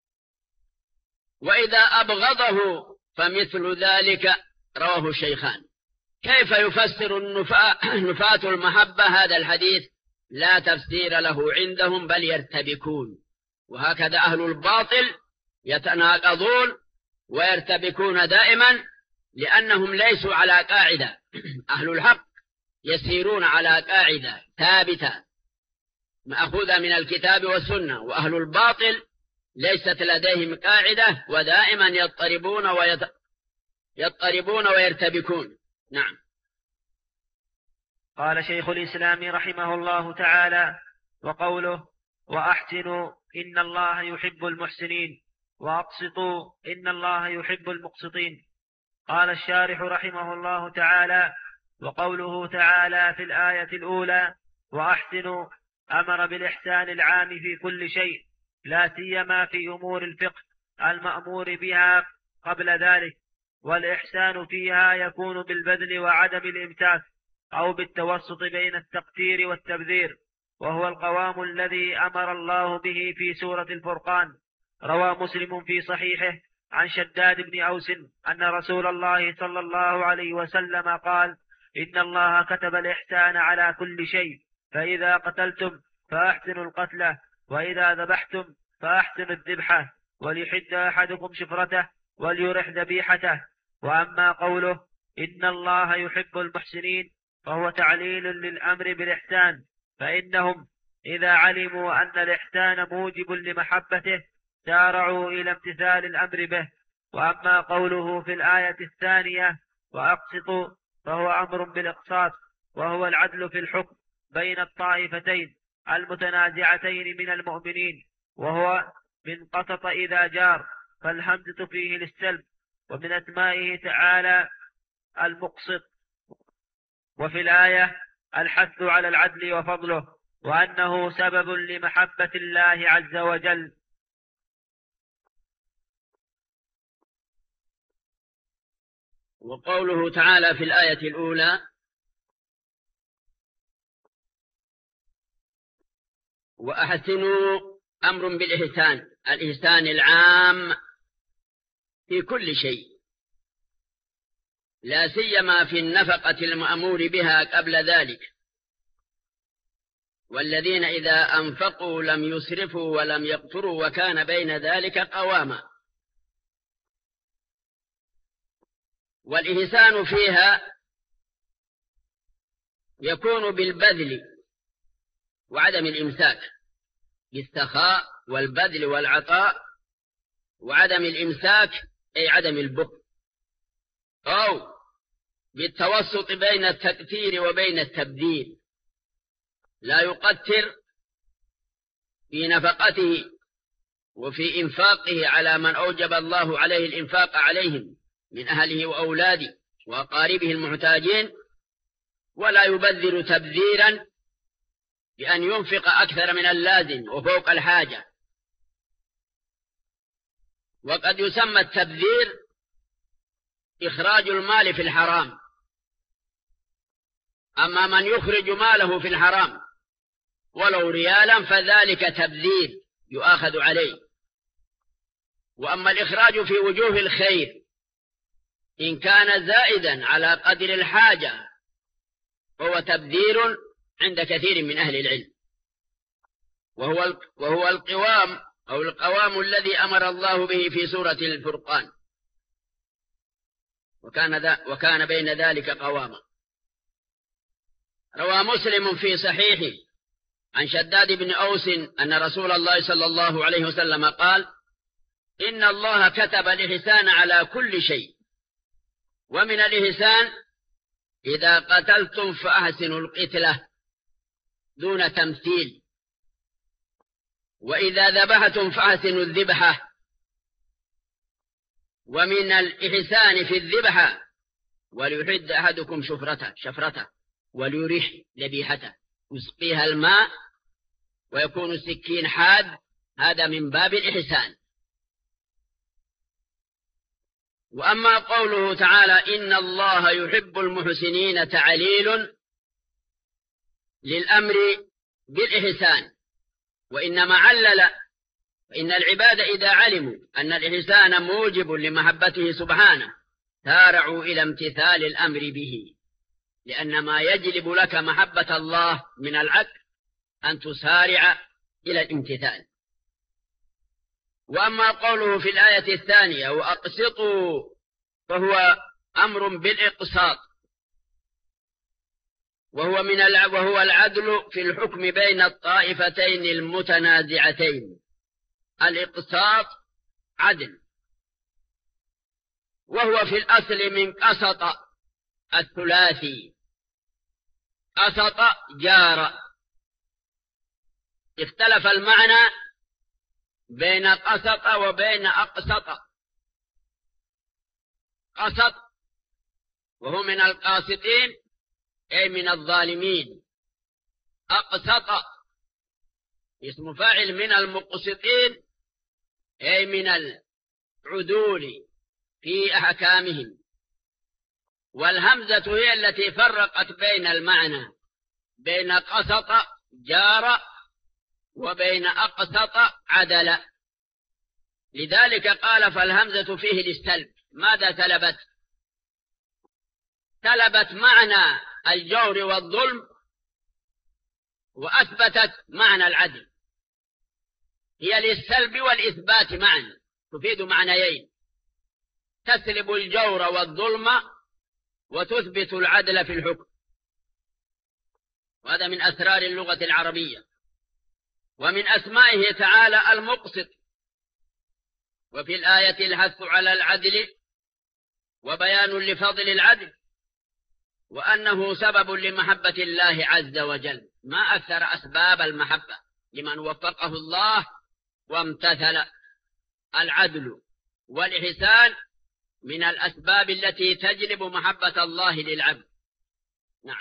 وإذا أبغضه فمثل ذلك، رواه الشيخان. كيف يفسر نفاة المحبة هذا الحديث؟ لا تفسير له عندهم، بل يرتبكون. وهكذا أهل الباطل يتناقضون ويرتبكون دائما، لأنهم ليسوا على قاعدة. أهل الحق يسيرون على قاعدة ثابتة مأخوذة من الكتاب والسنة، وأهل الباطل ليست لديهم قاعدة، ودائما يضطربون ويت... يضطربون ويرتبكون. نعم. قال شيخ الإسلام رحمه الله تعالى: وقوله: وأحسنوا إن الله يحب المحسنين، وأقسطوا إن الله يحب المقسطين. قال الشارح رحمه الله تعالى: وقوله تعالى في الآية الأولى: وأحسنوا، أمر بالإحسان العام في كل شيء، لا سيما في أمور الفقه المأمور بها قبل ذلك، والإحسان فيها يكون بالبذل وعدم الإمساك، أو بالتوسط بين التقتير والتبذير. وهو القوام الذي أمر الله به في سورة الفرقان. روى مسلم في صحيحه عن شداد بن أوس أن رسول الله صلى الله عليه وسلم قال: إن الله كتب الإحسان على كل شيء، فإذا قتلتم فأحسنوا القتلة، وإذا ذبحتم فأحسنوا الذبحة، وليحد أحدكم شفرته وليرح ذبيحته. وأما قوله إن الله يحب المحسنين فهو تعليل للأمر بالإحسان، فإنهم إذا علموا أن الإحسان موجب لمحبته سارعوا إلى امتثال الأمر به. وأما قوله في الآية الثانية وأقسطوا فهو أمر بالإقساط، وهو العدل في الحكم بين الطائفتين المتنازعتين من المؤمنين، وهو من قسط إذا جار، فالهمزة فيه للسلب. ومن أسمائه تعالى المقسط. وفي الآية الحث على العدل وفضله، وأنه سبب لمحبة الله عز وجل. وقوله تعالى في الآية الأولى وأحسنوا أمر بالإحسان، الإحسان العام في كل شيء، لا سيما في النفقة المأمور بها قبل ذلك. والذين إذا أنفقوا لم يسرفوا ولم يقتروا وكان بين ذلك قواما. والإحسان فيها يكون بالبذل وعدم الإمساك، بالسخاء والبذل والعطاء وعدم الإمساك أي عدم البخل، أو بالتوسط بين التكثير وبين التبذير، لا يقتر في نفقته وفي إنفاقه على من أوجب الله عليه الإنفاق عليهم من أهله وأولاده وأقاربه المحتاجين، ولا يبذر تبذيرا بأن ينفق أكثر من اللازم وفوق الحاجة. وقد يسمى التبذير إخراج المال في الحرام، أما من يخرج ماله في الحرام ولو ريالا فذلك تبذير يؤاخذ عليه. وأما الإخراج في وجوه الخير إن كان زائدا على قدر الحاجة فهو تبذير عند كثير من أهل العلم، وهو وهو القوام أو القوام الذي أمر الله به في سورة الفرقان، وكان, ذا وكان بين ذلك قواما. روى مسلم في صحيحه عن شداد بن أوس أن رسول الله صلى الله عليه وسلم قال: إن الله كتب الإحسان على كل شيء، ومن الإحسان إذا قتلتم فأحسنوا القتلة دون تمثيل، وإذا ذبحتم فأحسنوا الذبحة. ومن الإحسان في الذبحة وليحد أحدكم شفرته شفرته وليريح ذبيحته، يسقيها الماء ويكون السكين حاد، هذا من باب الإحسان. وأما قوله تعالى إن الله يحب المحسنين تعليل للأمر بالإحسان، وإنما علل فإن العباد إذا علموا أن الإحسان موجب لمحبته سبحانه سارعوا إلى امتثال الأمر به، لأن ما يجلب لك محبة الله من العقل أن تسارع إلى الامتثال. وأما قوله في الآية الثانية وأقسطوا فهو أمر بالإقساط، وهو من وهو العدل في الحكم بين الطائفتين المتنازعتين. الإقساط عدل، وهو في الأصل من قسط الثلاثي، قسط جار. اختلف المعنى بين قسط وبين أقسط. قسط وهو من القاسطين أي من الظالمين، أقسط اسم فاعل من المقسطين أي من العدول في أحكامهم. والهمزة هي التي فرقت بين المعنى بين قسط جار وبين أقسط عدل. لذلك قال فالهمزة فيه للسلب. ماذا سلبت؟ سلبت معنى الجور والظلم وأثبتت معنى العدل. هي للسلب والإثبات معا، تفيد معنيين: تسلب الجور والظلم وتثبت العدل في الحكم. وهذا من أسرار اللغة العربية. ومن أسمائه تعالى المقسط. وفي الآية الحث على العدل وبيان لفضل العدل وأنه سبب لمحبة الله عز وجل. ما أكثر أسباب المحبة لمن وفقه الله وامتثل. العدل والإحسان من الأسباب التي تجلب محبة الله للعبد. نعم.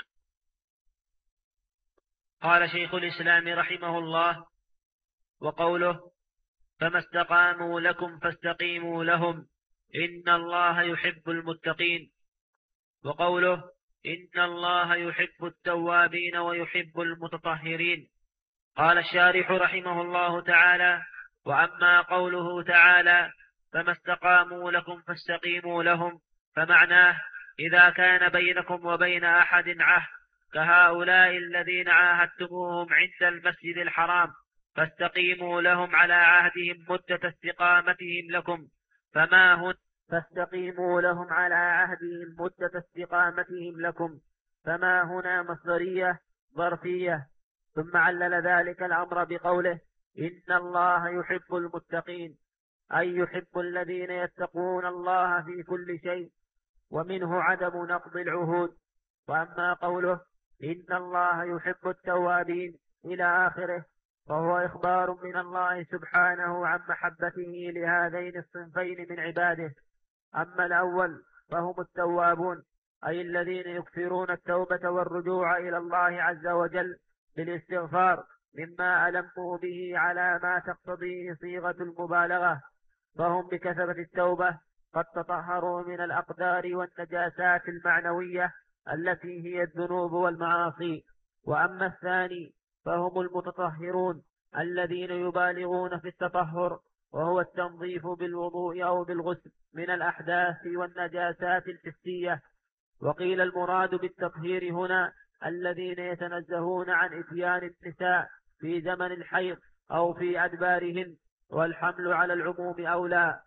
قال شيخ الإسلام رحمه الله: وقوله فما استقاموا لكم فاستقيموا لهم إن الله يحب المتقين. وقوله إن الله يحب التوابين ويحب المتطهرين. قال الشارح رحمه الله تعالى: وأما قوله تعالى فما استقاموا لكم فاستقيموا لهم، فمعناه إذا كان بينكم وبين أحد عهد كهؤلاء الذين عاهدتموهم عند المسجد الحرام فاستقيموا لهم على عهدهم مدة استقامتهم لكم، فما هن فاستقيموا لهم على عهدهم مدة استقامتهم لكم، فما هنا مصدرية ظرفية. ثم علل ذلك الأمر بقوله إن الله يحب المتقين، أي يحب الذين يتقون الله في كل شيء، ومنه عدم نقض العهود. وأما قوله إن الله يحب التوابين إلى آخره فهو إخبار من الله سبحانه عن محبته لهذين الصنفين من عباده. أما الأول فهم التوابون، أي الذين يكثرون التوبة والرجوع إلى الله عز وجل بالاستغفار مما ألموا به على ما تقتضيه صيغة المبالغة، فهم بكثرة التوبة قد تطهروا من الأقدار والنجاسات المعنوية التي هي الذنوب والمعاصي. وأما الثاني فهم المتطهرون الذين يبالغون في التطهر، وهو التنظيف بالوضوء أو بالغسل من الأحداث والنجاسات الحسية. وقيل المراد بالتطهير هنا الذين يتنزهون عن إتيان النساء في زمن الحيض أو في أدبارهن، والحمل على العموم أولى.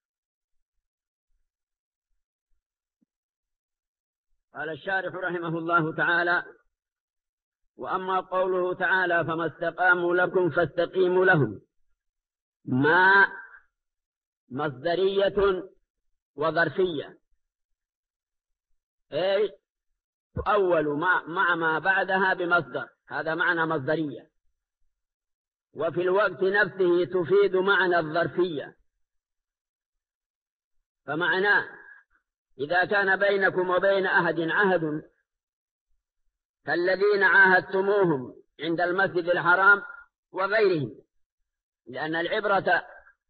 قال الشارح رحمه الله تعالى: وأما قوله تعالى فما استقاموا لكم فاستقيموا لهم، ما مصدرية وظرفية، أي تؤول مع, مع ما بعدها بمصدر، هذا معنى مصدرية. وفي الوقت نفسه تفيد معنى الظرفية. فمعناه إذا كان بينكم وبين أحد عهد كالذين عاهدتموهم عند المسجد الحرام وغيرهم، لأن العبرة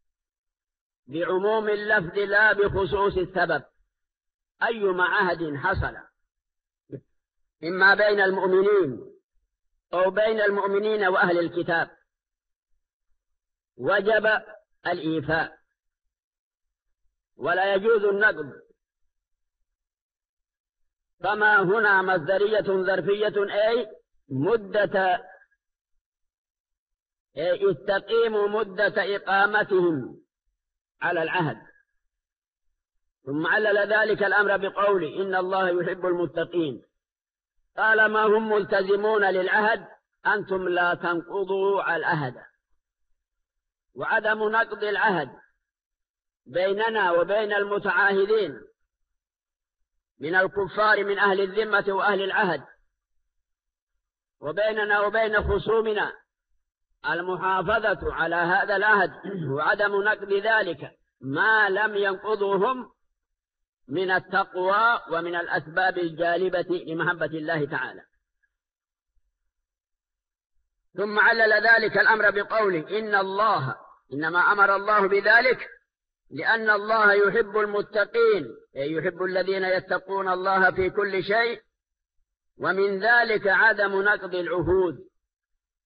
بعموم اللفظ لا بخصوص السبب. أيما عهد حصل إما بين المؤمنين أو بين المؤمنين وأهل الكتاب وجب الإيفاء ولا يجوز النقض. فما هنا مصدرية ظرفية، أي مدة أي استقيموا مدة إقامتهم على العهد. ثم علل ذلك الأمر بقول إن الله يحب المتقين. قال ما هم ملتزمون للعهد أنتم لا تنقضوا العهد. وعدم نقض العهد بيننا وبين المتعاهدين من الكفار من أهل الذمة وأهل العهد، وبيننا وبين خصومنا المحافظة على هذا العهد وعدم نقض ذلك ما لم ينقضهم من التقوى ومن الأسباب الجالبة لمحبة الله تعالى. ثم علل ذلك الأمر بقوله إن الله، إنما أمر الله بذلك لأن الله يحب المتقين، أي يحب الذين يتقون الله في كل شيء، ومن ذلك عدم نقض العهود.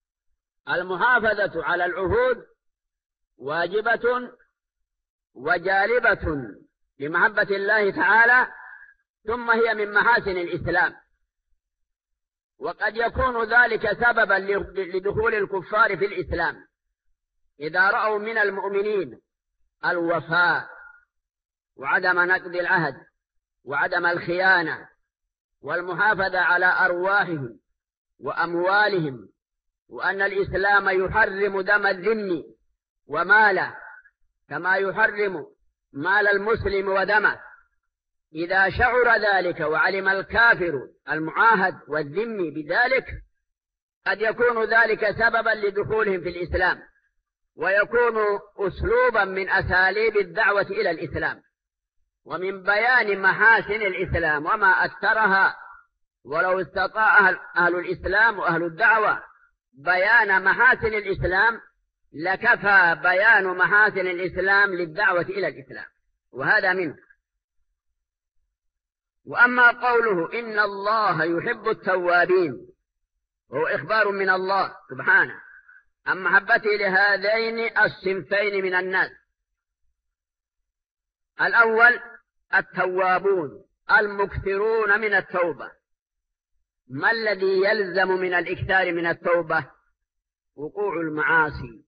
المحافظة على العهود واجبة وجالبة لمحبة الله تعالى، ثم هي من محاسن الإسلام. وقد يكون ذلك سببا لدخول الكفار في الإسلام إذا رأوا من المؤمنين الوفاء وعدم نقض العهد وعدم الخيانة والمحافظة على أرواحهم وأموالهم، وأن الإسلام يحرم دم الذم وماله كما يحرم مال المسلم ودمه. إذا شعر ذلك وعلم الكافر المعاهد والذم بذلك، قد يكون ذلك سببا لدخولهم في الإسلام، ويكون أسلوبا من أساليب الدعوة إلى الإسلام. ومن بيان محاسن الإسلام وما أكثرها، ولو استطاع أهل الإسلام وأهل الدعوة بيان محاسن الإسلام لكفى بيان محاسن الإسلام للدعوة إلى الإسلام، وهذا منه. وأما قوله إن الله يحب التوابين، وهو إخبار من الله سبحانه عن محبته لهذين الصنفين من الناس. الأول التوابون المكثرون من التوبة. ما الذي يلزم من الإكثار من التوبة؟ وقوع المعاصي.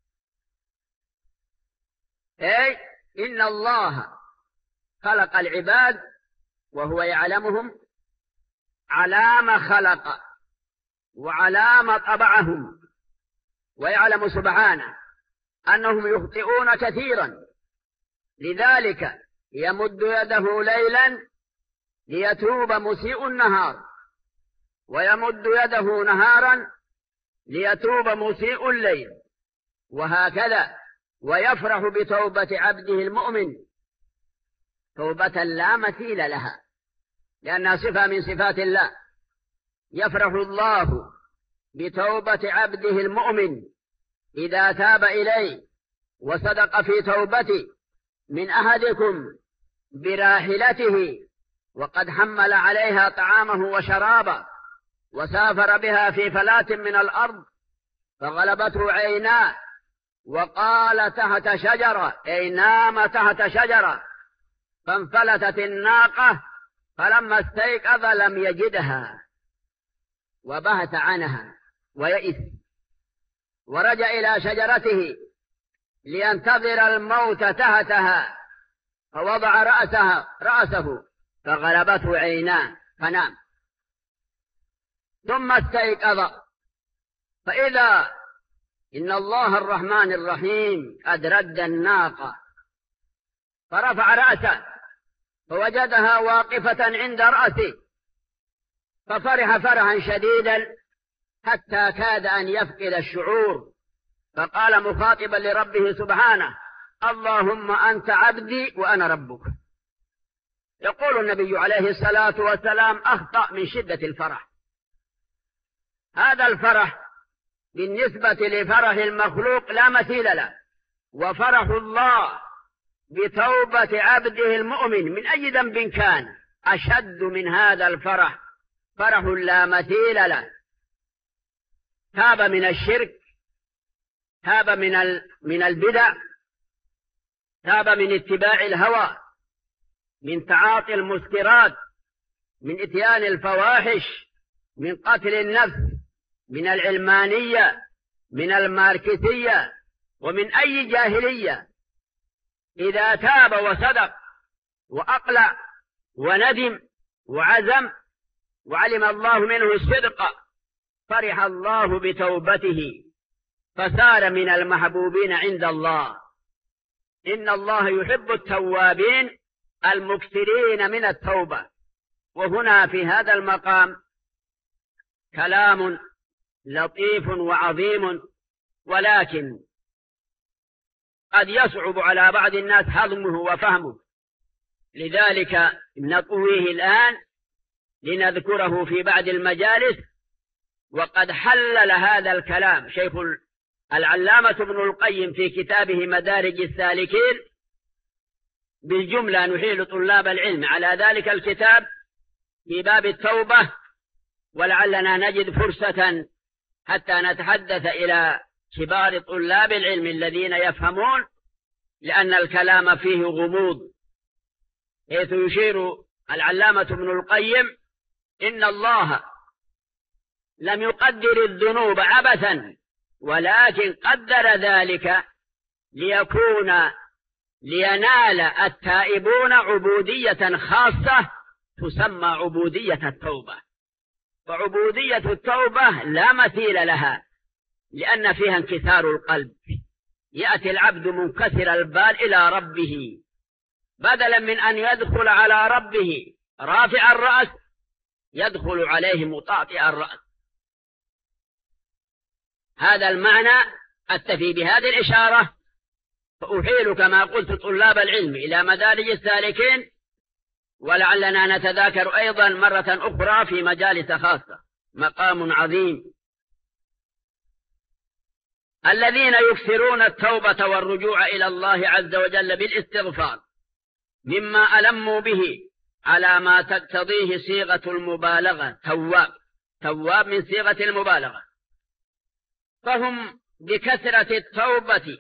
أي إن الله خلق العباد وهو يعلمهم على ما خلق وعلى ما طبعهم، ويعلم سبحانه أنهم يخطئون كثيرا، لذلك يمد يده ليلا ليتوب مسيء النهار، ويمد يده نهارا ليتوب مسيء الليل، وهكذا. ويفرح بتوبة عبده المؤمن توبة لا مثيل لها، لأنها صفة من صفات الله. يفرح الله بتوبة عبده المؤمن إذا تاب إليه وصدق في توبته. من أحدكم براحلته وقد حمل عليها طعامه وشرابه، وسافر بها في فلاة من الأرض، فغلبته عيناه وقال تحت شجرة، أي نام تحت شجرة، فانفلتت الناقة، فلما استيقظ لم يجدها وبهت عنها ويئس، ورجع إلى شجرته لينتظر الموت تحتها، فوضع رأسها رأسه فغلبته عيناه فنام، ثم استيقظ فإذا إن الله الرحمن الرحيم قد رد الناقة، فرفع رأسه فوجدها واقفة عند رأسه، ففرح فرحا شديدا حتى كاد أن يفقد الشعور، فقال مخاطبا لربه سبحانه: اللهم أنت عبدي وأنا ربك. يقول النبي عليه الصلاة والسلام: أخطأ من شدة الفرح. هذا الفرح بالنسبة لفرح المخلوق لا مثيل له، وفرح الله بتوبة عبده المؤمن من أي ذنب كان أشد من هذا الفرح، فرح لا مثيل له. تاب من الشرك، تاب من من البدع، تاب من اتباع الهوى، من تعاطي المسكرات، من اتيان الفواحش، من قتل النفس، من العلمانية، من الماركسية، ومن أي جاهلية. إذا تاب وصدق وأقلع وندم وعزم وعلم الله منه الصدق، فرح الله بتوبته فصار من المحبوبين عند الله. إن الله يحب التوابين المكثرين من التوبة. وهنا في هذا المقام كلام لطيف وعظيم، ولكن قد يصعب على بعض الناس هضمه وفهمه، لذلك نطويه الآن لنذكره في بعض المجالس. وقد حلل هذا الكلام شيخ العلامة ابن القيم في كتابه مدارج السالكين بالجملة. نحيل طلاب العلم على ذلك الكتاب في باب التوبة، ولعلنا نجد فرصة حتى نتحدث إلى كبار طلاب العلم الذين يفهمون، لأن الكلام فيه غموض، حيث يشير العلامة ابن القيم إن الله لم يقدر الذنوب عبثا، ولكن قدر ذلك ليكون لينال التائبون عبودية خاصة تسمى عبودية التوبة. وعبودية التوبة لا مثيل لها، لأن فيها انكسار القلب، يأتي العبد منكسر البال إلى ربه، بدلا من أن يدخل على ربه رافع الرأس يدخل عليه مطاطئ الرأس. هذا المعنى أكتفي بهذه الإشارة، فأحيل كما قلت طلاب العلم إلى مدارج السالكين، ولعلنا نتذاكر أيضا مرة أخرى في مجالس خاصة. مقام عظيم. الذين يكثرون التوبة والرجوع إلى الله عز وجل بالاستغفار مما ألموا به على ما تقتضيه صيغة المبالغة، تواب، تواب من صيغة المبالغة، فهم بكثرة التوبة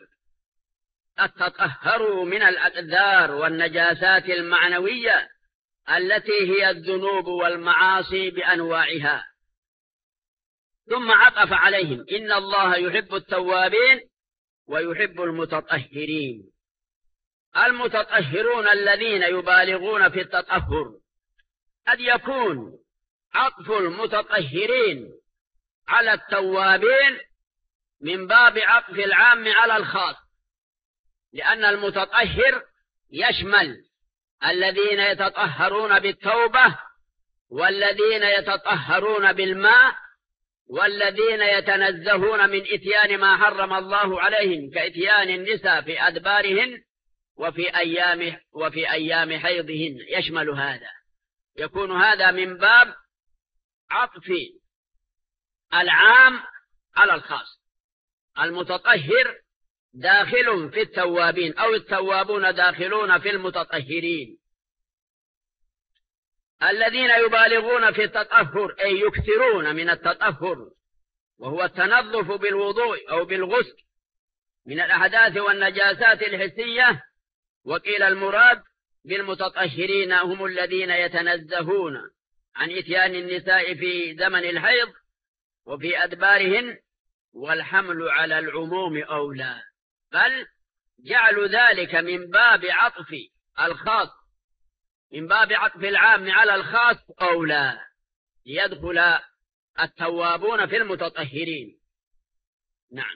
تطهروا من الأقدار والنجاسات المعنوية التي هي الذنوب والمعاصي بأنواعها. ثم عطف عليهم إن الله يحب التوابين ويحب المتطهرين. المتطهرون الذين يبالغون في التطهر، قد يكون عطف المتطهرين على التوابين من باب عطف العام على الخاص، لأن المتطهر يشمل الذين يتطهرون بالتوبة، والذين يتطهرون بالماء، والذين يتنزهون من إتيان ما حرم الله عليهم كإتيان النساء في أدبارهن وفي أيام وفي أيام حيضهن، يشمل هذا. يكون هذا من باب عطف العام على الخاص. المتطهر داخل في التوابين، أو التوابون داخلون في المتطهرين. الذين يبالغون في التطهر أي يكثرون من التطهر، وهو التنظف بالوضوء أو بالغسل من الأحداث والنجاسات الحسية. وقيل المراد بالمتطهرين هم الذين يتنزهون عن إتيان النساء في زمن الحيض وفي أدبارهن، والحمل على العموم أولى، بل جعلوا ذلك من باب عطف الخاص، من باب عطف العام على الخاص أولى، ليدخل التوابون في المتطهرين. نعم.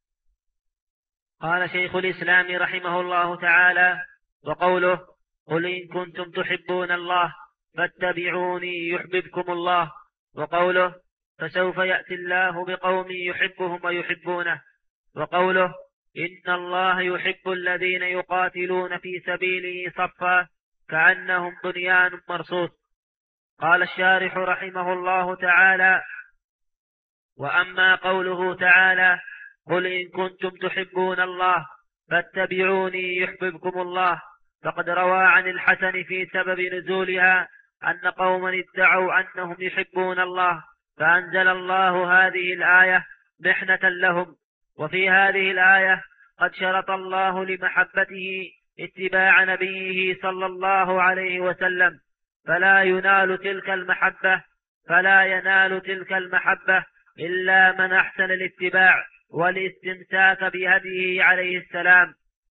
قال شيخ الإسلام رحمه الله تعالى: وقوله: قل إن كنتم تحبون الله فاتبعوني يحببكم الله. وقوله: فسوف يأتي الله بقوم يحبهم ويحبونه. وقوله: إن الله يحب الذين يقاتلون في سبيله صفا كأنهم بنيان مرصوص. قال الشارح رحمه الله تعالى: وأما قوله تعالى: قل إن كنتم تحبون الله فاتبعوني يحببكم الله، فقد روى عن الحسن في سبب نزولها أن قوما ادعوا أنهم يحبون الله، فأنزل الله هذه الآية محنة لهم. وفي هذه الآية قد شرط الله لمحبته اتباع نبيه صلى الله عليه وسلم، فلا ينال تلك المحبة فلا ينال تلك المحبة إلا من أحسن الاتباع والاستمساك بهديه عليه السلام.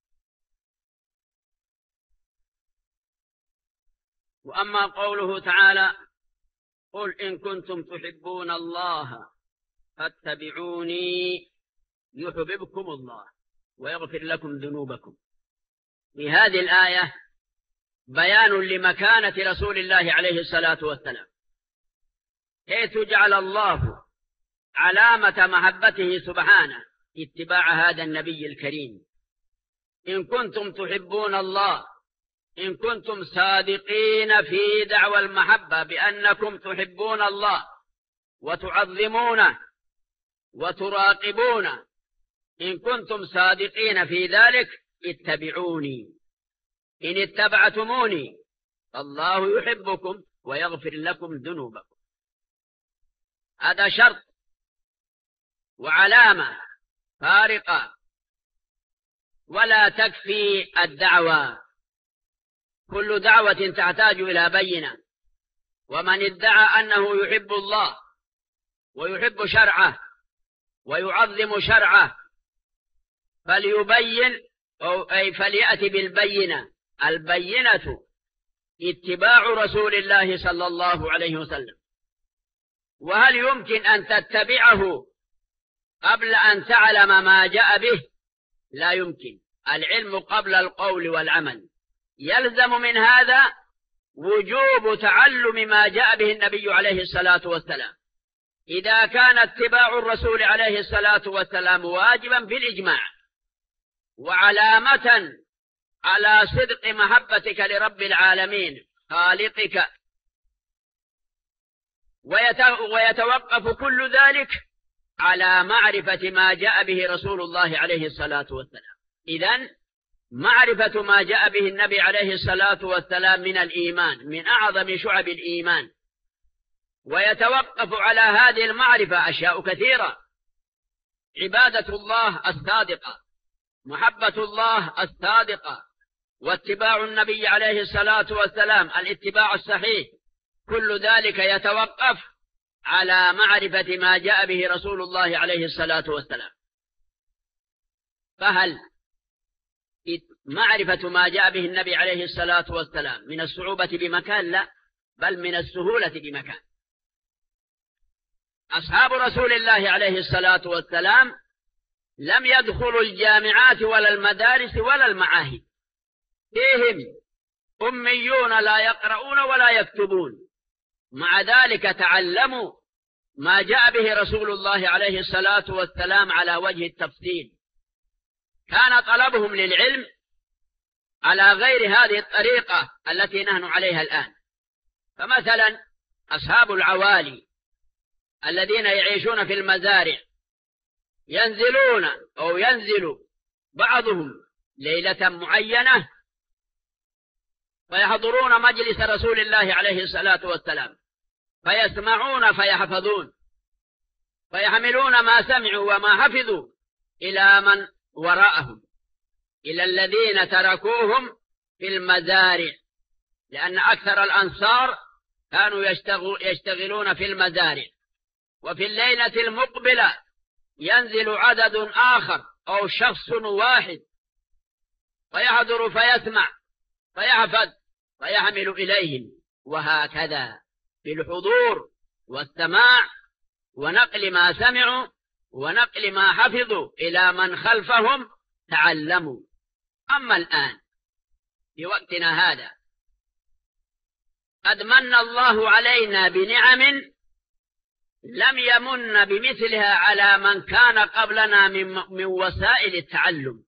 وأما قوله تعالى: قل إن كنتم تحبون الله فاتبعوني يحببكم الله ويغفر لكم ذنوبكم، في هذه الآية بيان لمكانة رسول الله عليه الصلاة والسلام، حيث جعل الله علامة محبته سبحانه اتباع هذا النبي الكريم. إن كنتم تحبون الله، إن كنتم صادقين في دعوى المحبة بأنكم تحبون الله وتعظمونه وتراقبونه، إن كنتم صادقين في ذلك اتبعوني، إن اتبعتموني الله يحبكم ويغفر لكم ذنوبكم. هذا شرط وعلامة فارقة، ولا تكفي الدعوة، كل دعوة تحتاج إلى بينة. ومن ادعى أنه يحب الله ويحب شرعه ويعظم شرعه فليبين، أو أي فليأتي بالبينة. البينة اتباع رسول الله صلى الله عليه وسلم. وهل يمكن أن تتبعه قبل أن تعلم ما جاء به؟ لا يمكن. العلم قبل القول والعمل. يلزم من هذا وجوب تعلم ما جاء به النبي عليه الصلاة والسلام. إذا كان اتباع الرسول عليه الصلاة والسلام واجبا بالإجماع وعلامة على صدق محبتك لرب العالمين خالقك، ويتوقف كل ذلك على معرفة ما جاء به رسول الله عليه الصلاة والسلام. إذن معرفة ما جاء به النبي عليه الصلاة والسلام من الإيمان، من أعظم شعب الإيمان. ويتوقف على هذه المعرفة أشياء كثيرة: عبادة الله الصادقة، محبة الله الصادقة، واتباع النبي عليه الصلاة والسلام الاتباع الصحيح. كل ذلك يتوقف على معرفة ما جاء به رسول الله عليه الصلاة والسلام. فهل معرفة ما جاء به النبي عليه الصلاة والسلام من الصعوبة بمكان؟ لا، بل من السهولة بمكان. أصحاب رسول الله عليه الصلاة والسلام لم يدخلوا الجامعات ولا المدارس ولا المعاهد، فيهم أميون لا يقرؤون ولا يكتبون، مع ذلك تعلموا ما جاء به رسول الله عليه الصلاة والسلام على وجه التفصيل. كان طلبهم للعلم على غير هذه الطريقة التي نحن عليها الآن. فمثلا أصحاب العوالي الذين يعيشون في المزارع ينزلون أو ينزل بعضهم ليلة معينة فيحضرون مجلس رسول الله عليه الصلاة والسلام، فيسمعون فيحفظون، فيحملون ما سمعوا وما حفظوا إلى من وراءهم، إلى الذين تركوهم في المزارع، لأن أكثر الأنصار كانوا يشتغلون في المزارع. وفي الليلة المقبلة ينزل عدد آخر أو شخص واحد فيحضر فيسمع فيحفظ فيحمل إليهم، وهكذا في الحضور والسماع ونقل ما سمعوا ونقل ما حفظوا إلى من خلفهم تعلموا. أما الآن في وقتنا هذا قد من الله علينا بنعم لم يمن بمثلها على من كان قبلنا من وسائل التعلم.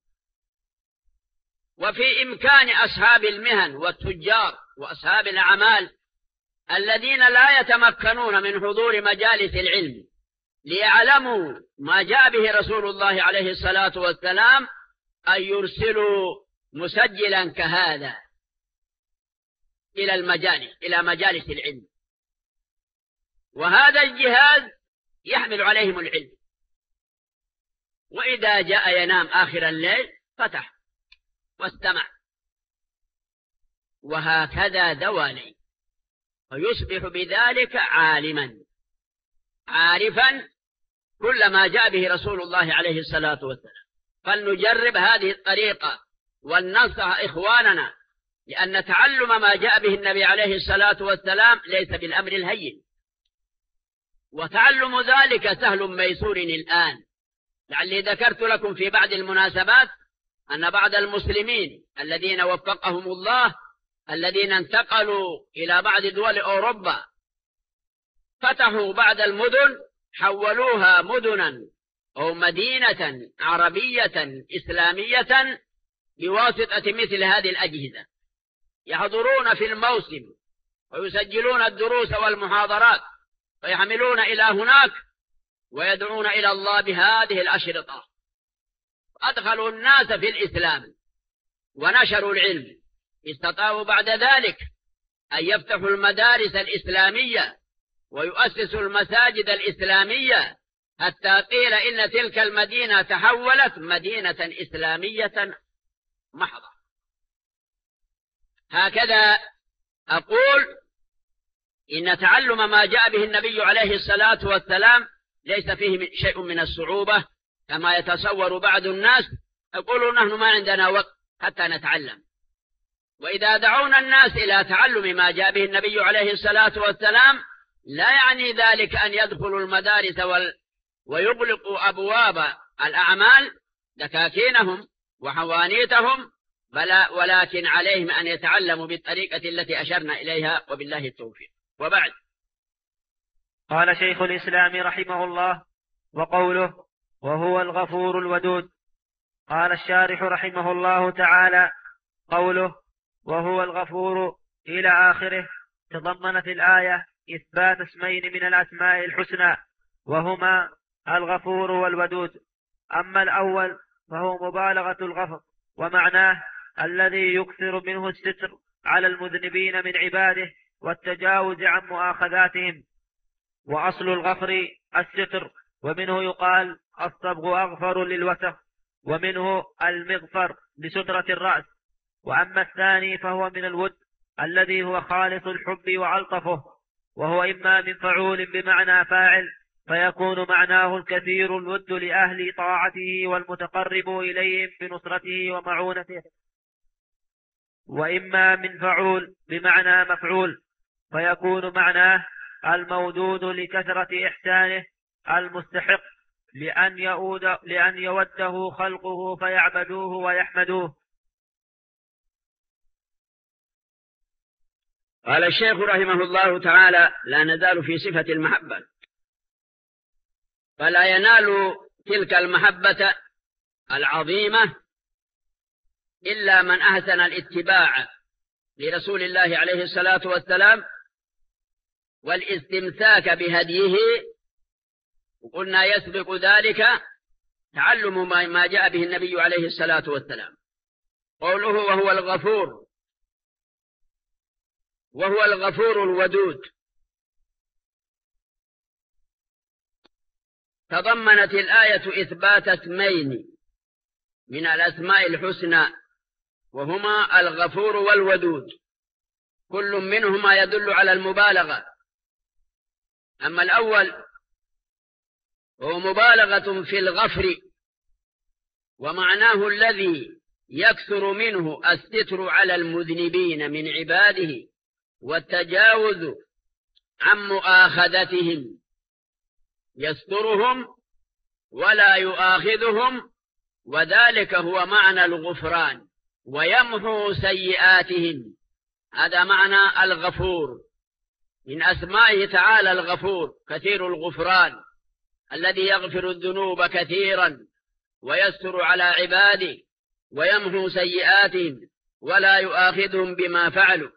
وفي إمكان أصحاب المهن والتجار وأصحاب الأعمال الذين لا يتمكنون من حضور مجالس العلم ليعلموا ما جاء به رسول الله عليه الصلاة والسلام أن يرسلوا مسجلا كهذا إلى المجالس إلى مجالس العلم. وهذا الجهاز يحمل عليهم العلم، وإذا جاء ينام آخر الليل فتح واستمع، وهكذا دوالي، فيصبح بذلك عالما عارفا كل ما جاء به رسول الله عليه الصلاة والسلام. فلنجرب هذه الطريقة ولننصح إخواننا، لأن تعلم ما جاء به النبي عليه الصلاة والسلام ليس بالأمر الهين، وتعلم ذلك سهل ميسور الآن. لعلي ذكرت لكم في بعض المناسبات أن بعض المسلمين الذين وفقهم الله الذين انتقلوا إلى بعض دول أوروبا فتحوا بعض المدن، حولوها مدنا أو مدينة عربية إسلامية بواسطة مثل هذه الأجهزة. يحضرون في الموسم ويسجلون الدروس والمحاضرات ويحملون إلى هناك ويدعون إلى الله بهذه الأشرطة. أدخلوا الناس في الإسلام ونشروا العلم. استطاعوا بعد ذلك أن يفتحوا المدارس الإسلامية ويؤسسوا المساجد الإسلامية حتى قيل إن تلك المدينة تحولت مدينة إسلامية محضة. هكذا أقول إن تعلم ما جاء به النبي عليه الصلاة والسلام ليس فيه شيء من الصعوبة كما يتصور بعض الناس، يقولون نحن ما عندنا وقت حتى نتعلم. وإذا دعونا الناس إلى تعلم ما جاء به النبي عليه الصلاة والسلام لا يعني ذلك أن يدخلوا المدارس وال... ويغلقوا أبواب الأعمال دكاكينهم وحوانيتهم، بل ولكن عليهم أن يتعلموا بالطريقة التي أشرنا إليها، وبالله التوفيق. وبعد، قال شيخ الإسلام رحمه الله: وقوله وهو الغفور الودود. قال الشارح رحمه الله تعالى: قوله وهو الغفور إلى آخره تضمنت الآية إثبات اسمين من الأسماء الحسنى، وهما الغفور والودود. أما الأول فهو مبالغة الغفر، ومعناه الذي يكثر منه الستر على المذنبين من عباده والتجاوز عن مؤاخذاتهم. وأصل الغفر الستر، ومنه يقال الصبغ أغفر للوسخ، ومنه المغفر لسترة الرأس. وأما الثاني فهو من الود الذي هو خالص الحب وعلطفه، وهو إما من فعول بمعنى فاعل فيكون معناه الكثير الود لأهل طاعته والمتقرب إليهم بنصرته ومعونته، وإما من فعول بمعنى مفعول فيكون معناه المودود لكثرة إحسانه المستحق لأن, يؤود لأن يوده خلقه فيعبدوه ويحمدوه. قال الشيخ رحمه الله تعالى: لا نزال في صفة المحبة، فلا ينال تلك المحبة العظيمة إلا من أحسن الاتباع لرسول الله عليه الصلاة والسلام والاستمساك بهديه. وقلنا يسبق ذلك تعلم ما جاء به النبي عليه الصلاة والسلام. قوله وهو الغفور، وهو الغفور الودود، تضمنت الآية إثبات اسمين من الأسماء الحسنى، وهما الغفور والودود، كل منهما يدل على المبالغة. أما الأول هو مبالغة في الغفر، ومعناه الذي يكثر منه الستر على المذنبين من عباده والتجاوز عن مؤاخذتهم، يسترهم ولا يؤاخذهم، وذلك هو معنى الغفران، ويمحو سيئاتهم. هذا معنى الغفور، من أسمائه تعالى الغفور، كثير الغفران، الذي يغفر الذنوب كثيرا ويستر على عباده ويمحو سيئاتهم ولا يؤاخذهم بما فعلوا.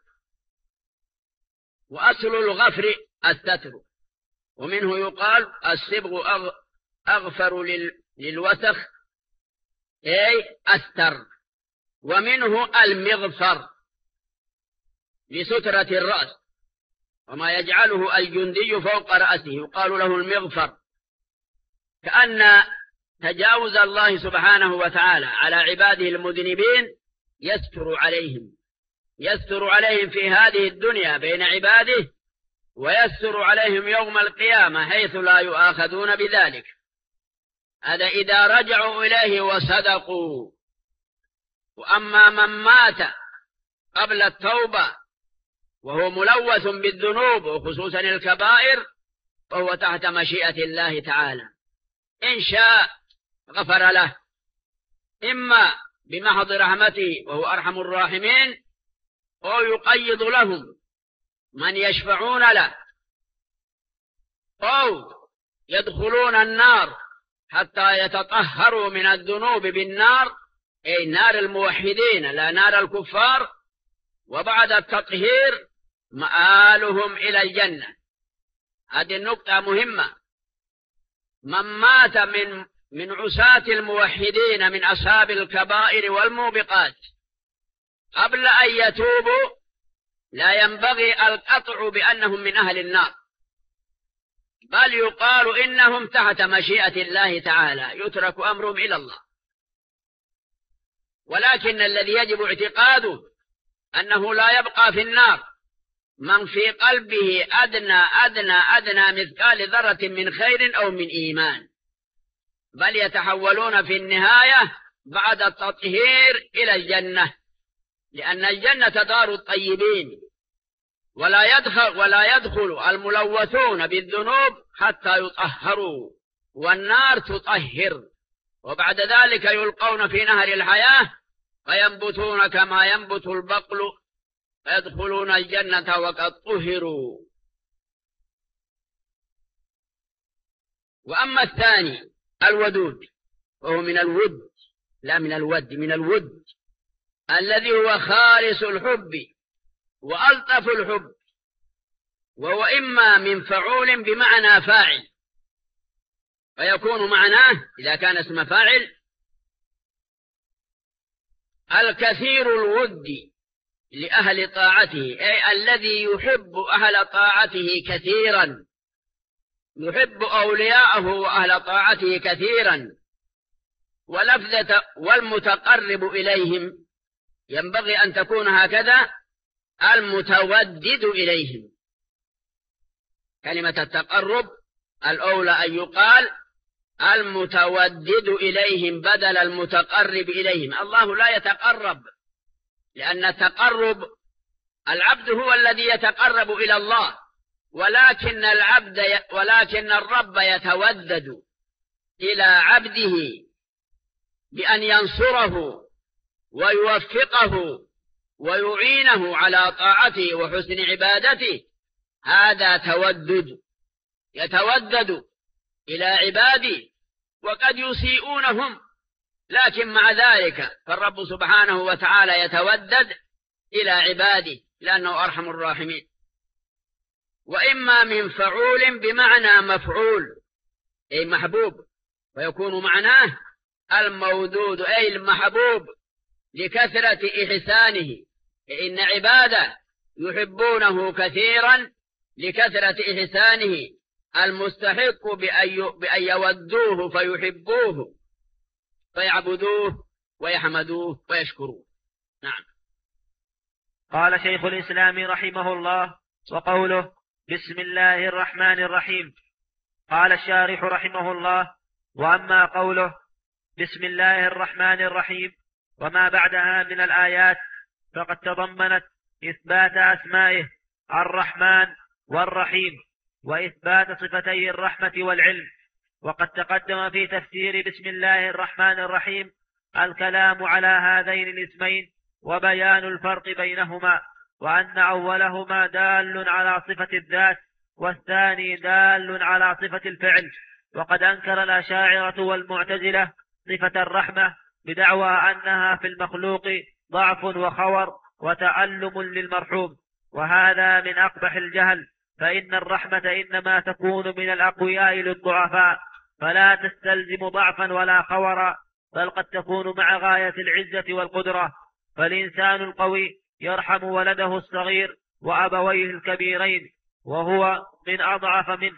وأصل الغفر الستر، ومنه يقال الصبغ أغفر للوسخ أي أستر، ومنه المغفر لسترة الرأس، وما يجعله الجندي فوق رأسه يقال له المغفر، كأن تجاوز الله سبحانه وتعالى على عباده المذنبين يستر عليهم، يستر عليهم في هذه الدنيا بين عباده، ويستر عليهم يوم القيامة حيث لا يؤاخذون بذلك. هذا إذا رجعوا إليه وصدقوا. وأما من مات قبل التوبة وهو ملوث بالذنوب وخصوصا الكبائر فهو تحت مشيئة الله تعالى، إن شاء غفر له، إما بمحض رحمته وهو أرحم الراحمين، أو يقيض لهم من يشفعون له، أو يدخلون النار حتى يتطهروا من الذنوب بالنار، أي نار الموحدين لا نار الكفار، وبعد التطهير مآلهم إلى الجنة. هذه النقطة مهمة. من مات من من عساة الموحدين من أصحاب الكبائر والموبقات قبل أن يتوبوا لا ينبغي القطع بأنهم من أهل النار، بل يقال إنهم تحت مشيئة الله تعالى، يترك أمرهم إلى الله. ولكن الذي يجب اعتقاده أنه لا يبقى في النار من في قلبه أدنى أدنى أدنى مثقال ذرة من خير أو من إيمان، بل يتحولون في النهاية بعد التطهير إلى الجنة، لأن الجنة دار الطيبين، ولا يدخل ولا يدخل الملوثون بالذنوب حتى يطهروا، والنار تطهر، وبعد ذلك يلقون في نهر الحياة فينبتون كما ينبت البقل فيدخلون الجنة وقد طهروا. وأما الثاني الودود، وهو من الود، لا من الود، من الود الذي هو خالص الحب وألطف الحب، وهو إما من فعول بمعنى فاعل، فيكون معناه إذا كان اسم فاعل الكثير الود لأهل طاعته، أي الذي يحب أهل طاعته كثيرا، يحب أولياءه وأهل طاعته كثيرا. ولفظة والمتقرب إليهم ينبغي أن تكون هكذا، المتودد إليهم. كلمة التقرب الأولى أن يقال المتودد إليهم بدل المتقرب إليهم. الله لا يتقرب، لأن التقرب العبد هو الذي يتقرب إلى الله، ولكن العبد ي... ولكن الرب يتودد إلى عبده بأن ينصره ويوفقه ويعينه على طاعته وحسن عبادته. هذا تودد، يتودد إلى عباده وقد يسيئونهم، لكن مع ذلك فالرب سبحانه وتعالى يتودد إلى عباده لأنه أرحم الراحمين. وإما من فعول بمعنى مفعول، أي محبوب، ويكون معناه المودود أي المحبوب لكثرة إحسانه، إن عباده يحبونه كثيرا لكثرة إحسانه المستحق بأن يودوه فيحبوه فيعبدوه ويحمدوه ويشكروه. نعم. قال شيخ الإسلام رحمه الله: وقوله بسم الله الرحمن الرحيم. قال الشارح رحمه الله: وأما قوله بسم الله الرحمن الرحيم وما بعدها من الآيات فقد تضمنت إثبات أسمائه الرحمن والرحيم وإثبات صفتي الرحمة والعلم. وقد تقدم في تفسير بسم الله الرحمن الرحيم الكلام على هذين الاسمين وبيان الفرق بينهما، وأن أولهما دال على صفة الذات والثاني دال على صفة الفعل. وقد أنكر الأشاعرة والمعتزلة صفة الرحمة بدعوى أنها في المخلوق ضعف وخور وتألم للمرحوم، وهذا من أقبح الجهل، فإن الرحمة إنما تكون من الأقوياء للضعفاء، فلا تستلزم ضعفا ولا خورا، بل قد تكون مع غاية العزة والقدرة. فالإنسان القوي يرحم ولده الصغير وأبويه الكبيرين، وهو من أضعف منه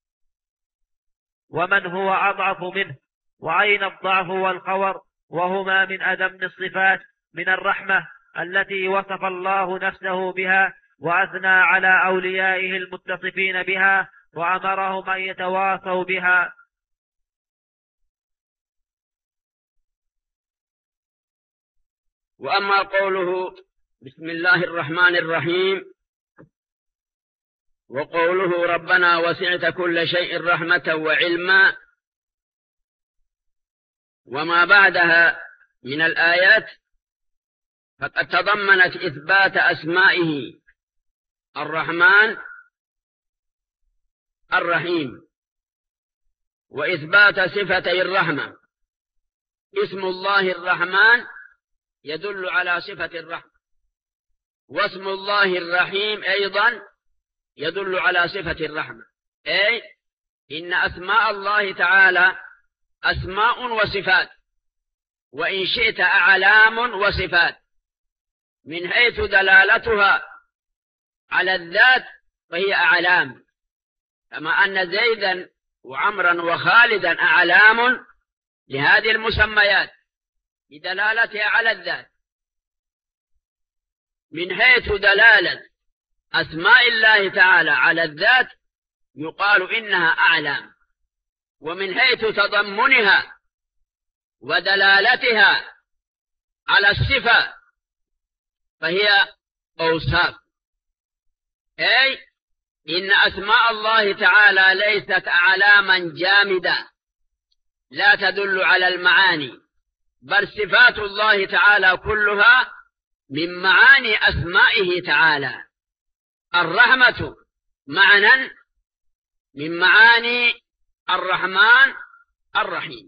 ومن هو أضعف منه. وأين الضعف والخور وهما من أدم الصفات من الرحمة التي وصف الله نفسه بها وأثنى على أوليائه المتصفين بها وأمرهم أن يتواصوا بها. وأما قوله بسم الله الرحمن الرحيم وقوله ربنا وسعت كل شيء رحمة وعلما وما بعدها من الآيات فقد تضمنت إثبات أسمائه الرحمن الرحيم وإثبات صفتي الرحمة. اسم الله الرحمن يدل على صفة الرحمة، واسم الله الرحيم أيضا يدل على صفة الرحمة، أي إن أسماء الله تعالى أسماء وصفات، وإن شئت أعلام وصفات، من حيث دلالتها على الذات فهي أعلام، كما أن زيدا وعمرا وخالدا أعلام لهذه المسميات بدلالتها على الذات. من حيث دلالة أسماء الله تعالى على الذات يقال إنها أعلام، ومن حيث تضمنها ودلالتها على الصفة فهي أوصاف، أي إن أسماء الله تعالى ليست أعلاما جامدة لا تدل على المعاني، بل صفات الله تعالى كلها من معاني أسمائه تعالى. الرحمة معنى من معاني الرحمن الرحيم.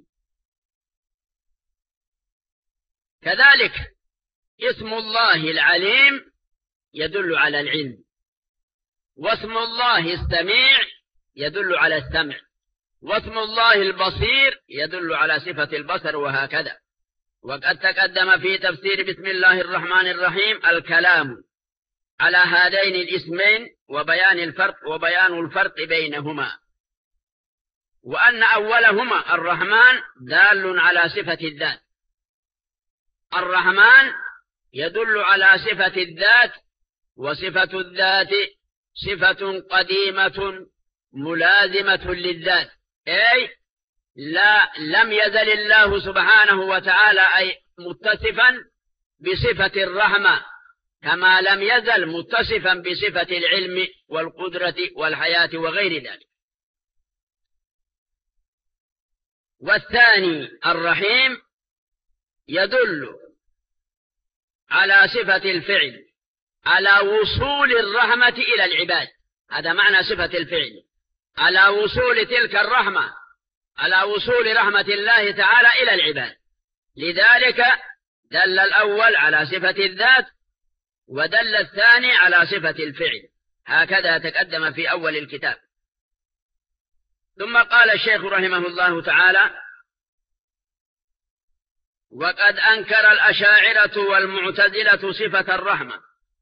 كذلك اسم الله العليم يدل على العلم، واسم الله السميع يدل على السمع، واسم الله البصير يدل على صفة البصر، وهكذا. وقد تقدم في تفسير بسم الله الرحمن الرحيم الكلام على هذين الاسمين وبيان الفرق وبيان الفرق بينهما، وأن أولهما الرحمن دال على صفة الذات. الرحمن يدل على صفة الذات، وصفة الذات صفة قديمة ملازمة للذات، أي لا لم يزل الله سبحانه وتعالى أي متصفا بصفة الرحمة، كما لم يزل متصفا بصفة العلم والقدرة والحياة وغير ذلك. والثاني الرحيم يدل على صفة الفعل، على وصول الرحمة إلى العباد، هذا معنى صفة الفعل، على وصول تلك الرحمة، على وصول رحمة الله تعالى إلى العباد. لذلك دل الأول على صفة الذات، ودل الثاني على صفة الفعل، هكذا تقدم في أول الكتاب. ثم قال الشيخ رحمه الله تعالى: وقد أنكر الأشاعرة والمعتزلة صفة الرحمة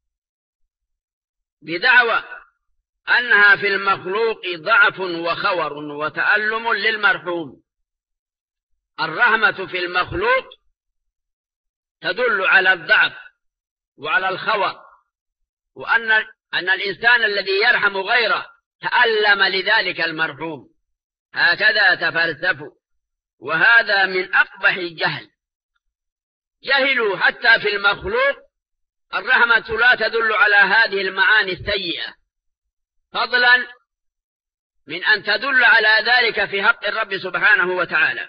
بدعوى أنها في المخلوق ضعف وخور وتألم للمرحوم. الرحمة في المخلوق تدل على الضعف وعلى الخور، وأن أن الإنسان الذي يرحم غيره تألم لذلك المرحوم، هكذا تفلسفوا، وهذا من أقبح الجهل. جهلوا حتى في المخلوق الرحمة لا تدل على هذه المعاني السيئة، فضلا من أن تدل على ذلك في حق الرب سبحانه وتعالى.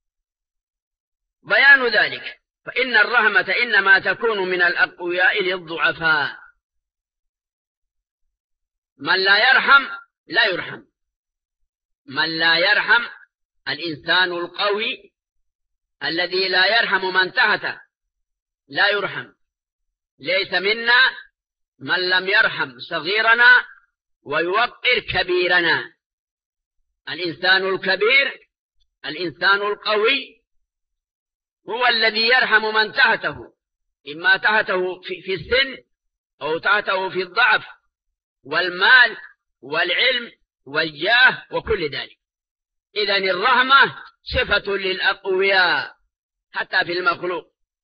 بيان ذلك: فإن الرحمة إنما تكون من الأقوياء للضعفاء. من لا يرحم لا يرحم، من لا يرحم الإنسان القوي الذي لا يرحم من تحته لا يرحم. ليس منا من لم يرحم صغيرنا ويوقر كبيرنا. الإنسان الكبير، الإنسان القوي هو الذي يرحم من تحته، إما تحته في السن أو تحته في الضعف والمال والعلم والجاه وكل ذلك. إذن الرحمة صفة للأقوياء حتى في المخلوق،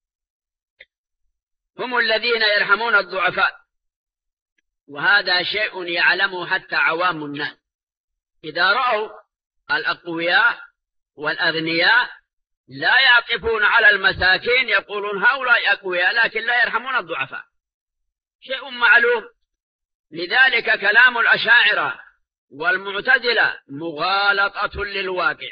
هم الذين يرحمون الضعفاء، وهذا شيء يعلمه حتى عوام الناس. إذا رأوا الأقوياء والأغنياء لا يعطفون على المساكين، يقولون هؤلاء أقوياء لكن لا يرحمون الضعفاء، شيء معلوم. لذلك كلام الأشاعرة والمعتزلة مغالطة للواقع،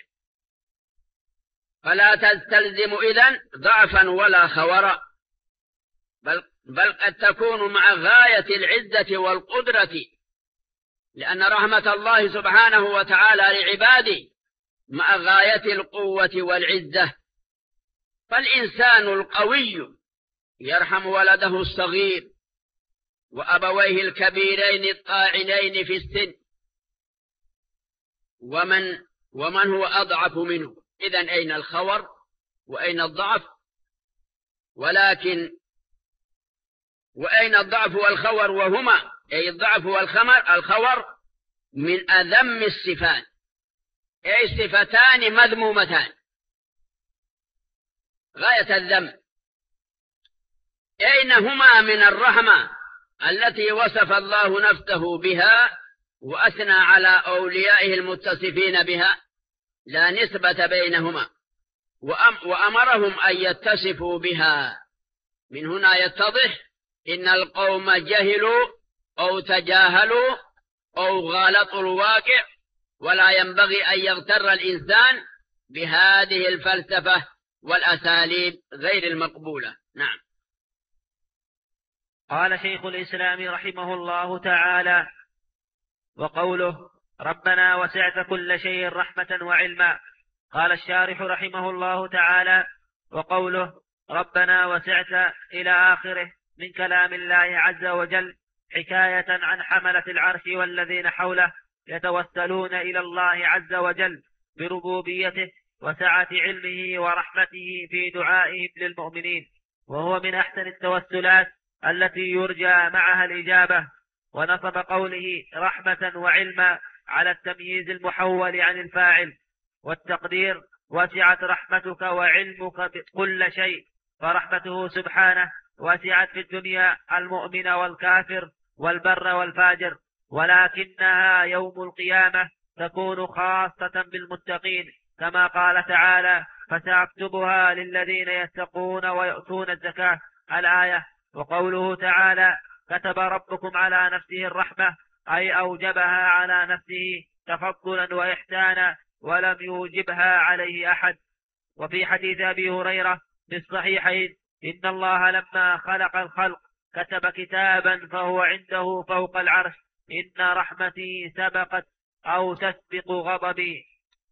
فلا تستلزم إذن ضعفا ولا خورا، بل, بل قد تكون مع غاية العزة والقدرة، لأن رحمة الله سبحانه وتعالى لعباده مع غاية القوة والعزة. فالإنسان القوي يرحم ولده الصغير وأبويه الكبيرين الطاعنين في السن، ومن, ومن هو أضعف منه. إذن أين الخور وأين الضعف؟ ولكن وأين الضعف والخور؟ وهما أي الضعف والخمر الخور من أذم الصفات، أي صفتان مذمومتان غاية الذم. أين هما من الرحمة التي وصف الله نفسه بها وأثنى على أوليائه المتصفين بها؟ لا نسبة بينهما، وأمرهم أن يتصفوا بها. من هنا يتضح إن القوم جهلوا أو تجاهلوا أو غالطوا الواقع، ولا ينبغي أن يغتر الإنسان بهذه الفلسفة والأساليب غير المقبولة. نعم. قال شيخ الإسلام رحمه الله تعالى: وقوله ربنا وسعت كل شيء رحمة وعلما. قال الشارح رحمه الله تعالى: وقوله ربنا وسعت إلى آخره من كلام الله عز وجل حكاية عن حملة العرش والذين حوله يتوسلون إلى الله عز وجل بربوبيته وسعة علمه ورحمته في دعائهم للمؤمنين، وهو من أحسن التوسلات التي يرجى معها الإجابة. ونصب قوله رحمة وعلما على التمييز المحول عن الفاعل، والتقدير وسعت رحمتك وعلمك كل شيء، فرحمته سبحانه وسعت في الدنيا المؤمن والكافر والبر والفاجر، ولكنها يوم القيامة تكون خاصة بالمتقين، كما قال تعالى: فسأكتبها للذين يتقون ويؤتون الزكاة الآية. وقوله تعالى: كتب ربكم على نفسه الرحمة، أي أوجبها على نفسه تفضلا وإحسانا ولم يوجبها عليه أحد. وفي حديث أبي هريرة في الصحيحين: إن الله لما خلق الخلق كتب كتابا فهو عنده فوق العرش، إن رحمتي سبقت أو تسبق غضبي.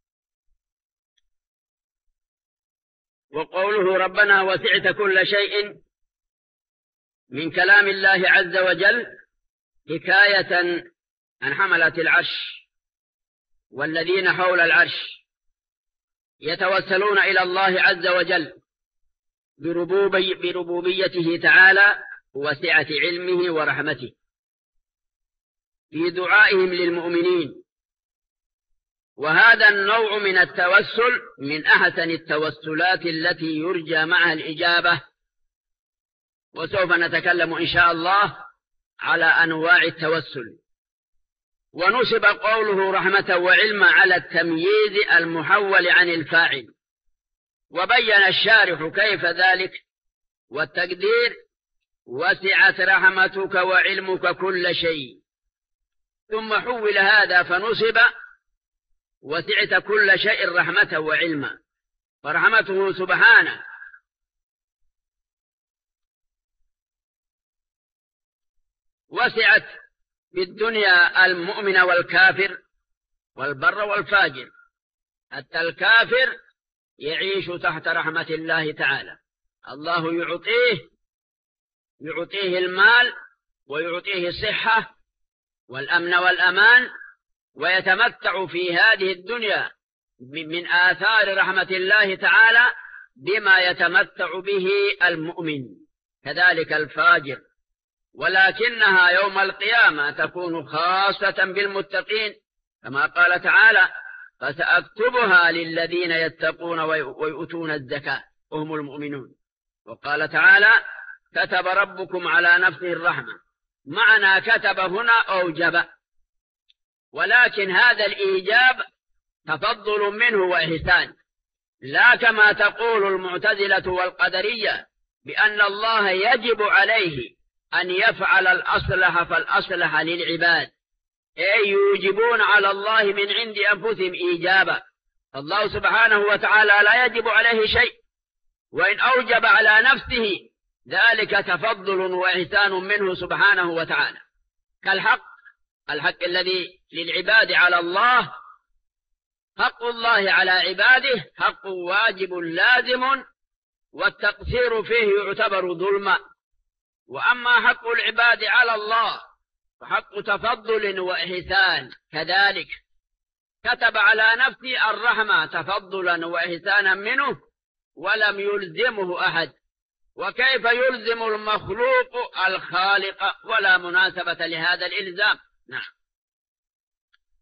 وقوله ربنا وسعت كل شيء من كلام الله عز وجل حكاية عن حملة العرش والذين حول العرش يتوسلون إلى الله عز وجل بربوبي بربوبيته تعالى وسعة علمه ورحمته في دعائهم للمؤمنين. وهذا النوع من التوسل من أحسن التوسلات التي يرجى معها الإجابة، وسوف نتكلم إن شاء الله على أنواع التوسل. ونصب قوله رحمة وعلم على التمييز المحول عن الفاعل، وبين الشارح كيف ذلك، والتقدير وسعت رحمتك وعلمك كل شيء، ثم حول هذا فنصب وسعت كل شيء رحمة وعلما، فرحمته سبحانه وسعت في الدنيا المؤمن والكافر والبر والفاجر، حتى الكافر يعيش تحت رحمة الله تعالى. الله يعطيه يعطيه المال ويعطيه الصحة والأمن والأمان، ويتمتع في هذه الدنيا من آثار رحمة الله تعالى بما يتمتع به المؤمن، كذلك الفاجر. ولكنها يوم القيامة تكون خاصة بالمتقين، كما قال تعالى: فسأكتبها للذين يتقون ويؤتون الزكاة وهم المؤمنون. وقال تعالى: كتب ربكم على نفسه الرحمة. معنى كتب هنا أوجب، ولكن هذا الإيجاب تفضل منه وإحسان، لا كما تقول المعتزلة والقدرية بأن الله يجب عليه أن يفعل الأصلح فالأصلح للعباد، أي يوجبون على الله من عند أنفسهم إيجابا. الله سبحانه وتعالى لا يجب عليه شيء، وإن أوجب على نفسه ذلك تفضل وإحسان منه سبحانه وتعالى، كالحق الحق الذي للعباد على الله. حق الله على عباده حق واجب لازم، والتقصير فيه يعتبر ظلما. وأما حق العباد على الله فحق تفضل وإحسان كذلك. كتب على نفسه الرحمة تفضلا وإحسانا منه ولم يلزمه أحد، وكيف يلزم المخلوق الخالق؟ ولا مناسبة لهذا الإلزام. نعم.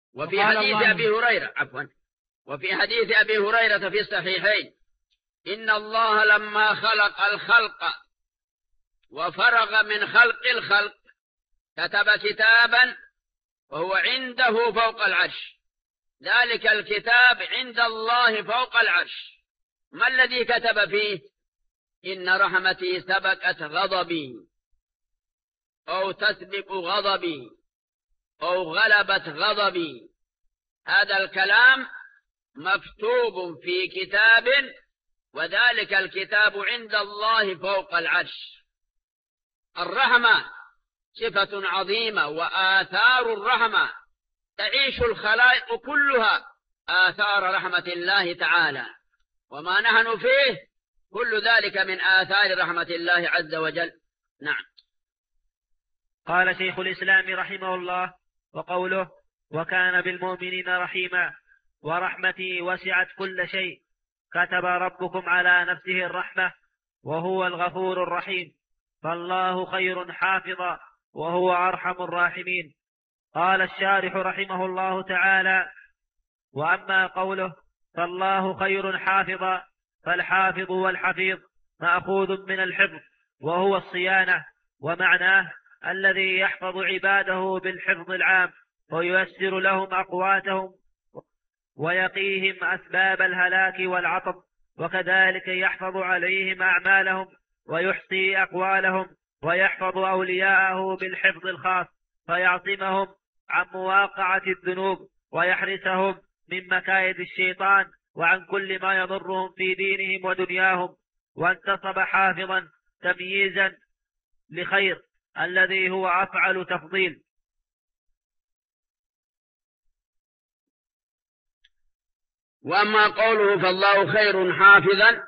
وفي حديث أبي هريرة عفوا وفي حديث أبي هريرة في الصحيحين إن الله لما خلق الخلق وفرغ من خلق الخلق كتب كتابا وهو عنده فوق العرش، ذلك الكتاب عند الله فوق العرش. ما الذي كتب فيه؟ إن رحمتي سبقت غضبي أو تسبق غضبي أو غلبت غضبي. هذا الكلام مكتوب في كتاب، وذلك الكتاب عند الله فوق العرش. الرحمة صفة عظيمة، وآثار الرحمة تعيش الخلائق كلها آثار رحمة الله تعالى، وما نحن فيه كل ذلك من آثار رحمة الله عز وجل. نعم. قال شيخ الإسلام رحمه الله: وقوله وكان بالمؤمنين رحيما ورحمتي وسعت كل شيء، كتب ربكم على نفسه الرحمة وهو الغفور الرحيم، فالله خير حافظا وهو أرحم الراحمين. قال الشارح رحمه الله تعالى: وأما قوله فالله خير حافظا، فالحافظ والحفيظ مأخوذ من الحفظ وهو الصيانة، ومعناه الذي يحفظ عباده بالحفظ العام وييسر لهم أقواتهم ويقيهم أسباب الهلاك والعطب، وكذلك يحفظ عليهم أعمالهم ويحصي أقوالهم، ويحفظ أولياءه بالحفظ الخاص فيعصمهم عن مواقعة الذنوب ويحرسهم من مكايد الشيطان وعن كل ما يضرهم في دينهم ودنياهم. وانتصب حافظا تمييزا لخير الذي هو أفعل تفضيل. وأما قوله فالله خير حافظا،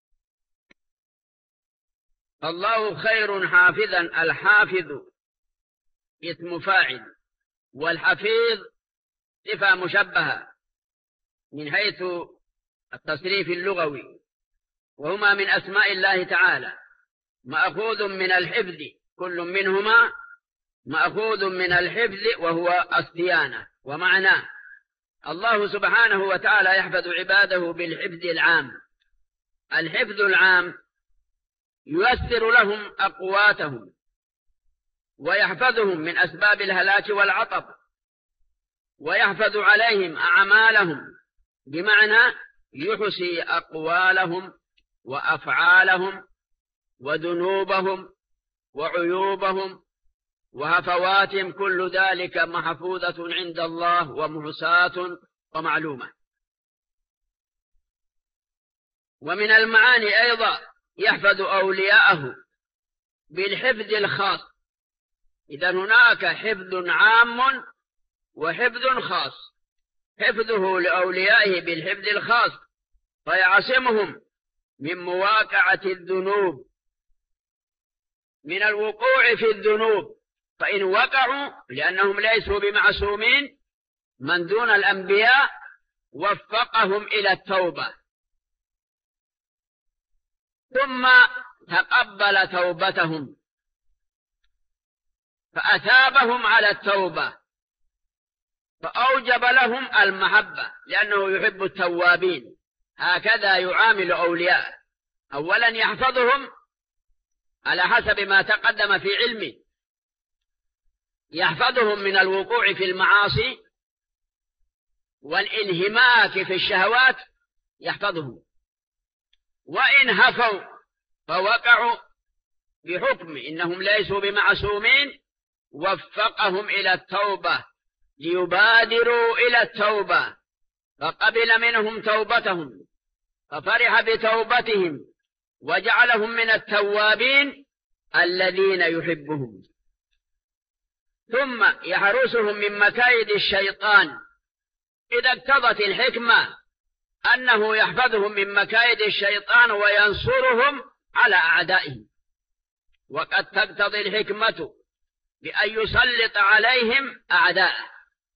فالله خير حافظا، الحافظ اسم فاعل، والحفيظ صفة مشبهة من حيث التصريف اللغوي، وهما من أسماء الله تعالى، مأخوذ من الحفظ، كل منهما مأخوذ من الحفظ وهو الصيانة. ومعناه الله سبحانه وتعالى يحفظ عباده بالحفظ العام. الحفظ العام ييسر لهم أقواتهم ويحفظهم من أسباب الهلاك والعطب، ويحفظ عليهم أعمالهم، بمعنى يحصي أقوالهم وأفعالهم وذنوبهم وعيوبهم وهفواتهم، كل ذلك محفوظة عند الله ومحصاة ومعلومة. ومن المعاني أيضا يحفظ أولياءه بالحفظ الخاص. إذا هناك حفظ عام وحفظ خاص، حفظه لأوليائه بالحفظ الخاص فيعصمهم من مواقعة الذنوب، من الوقوع في الذنوب، فإن وقعوا لأنهم ليسوا بمعصومين من دون الأنبياء وفقهم إلى التوبة، ثم تقبل توبتهم فأثابهم على التوبة، فأوجب لهم المحبة لأنه يحب التوابين. هكذا يعامل أولياء، أولا يحفظهم على حسب ما تقدم في علمه، يحفظهم من الوقوع في المعاصي والانهماك في الشهوات، يحفظهم. وإن هفوا فوقعوا بحكم إنهم ليسوا بمعصومين وفقهم إلى التوبة ليبادروا إلى التوبة، فقبل منهم توبتهم ففرح بتوبتهم وجعلهم من التوابين الذين يحبهم. ثم يحرسهم من مكايد الشيطان، إذا اقتضت الحكمة أنه يحفظهم من مكايد الشيطان وينصرهم على أعدائهم، وقد تقتضي الحكمة بأن يسلط عليهم أعداءه،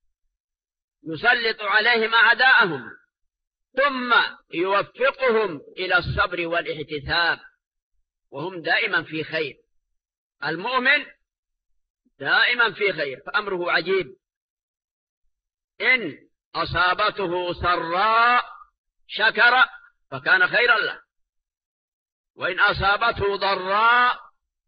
يسلط عليهم أعداءهم ثم يوفقهم إلى الصبر والاحتساب، وهم دائما في خير. المؤمن دائما في خير، فأمره عجيب. إن أصابته سراء شكر فكان خيرا له، وإن أصابته ضراء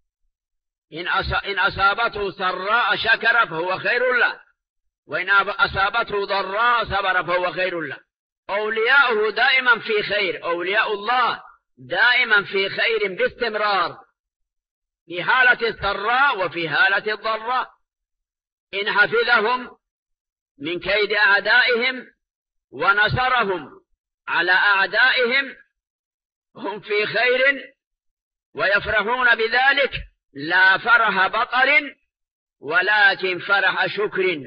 إن أصابته سراء شكر فهو خير له، وإن أصابته ضراء صبر فهو خير له. أولياؤه دائما في خير، أولياء الله دائما في خير باستمرار، في حالة السراء وفي حالة الضراء. إن حفظهم من كيد أعدائهم ونصرهم على أعدائهم هم في خير ويفرحون بذلك، لا فرح بطر ولكن فرح شكر.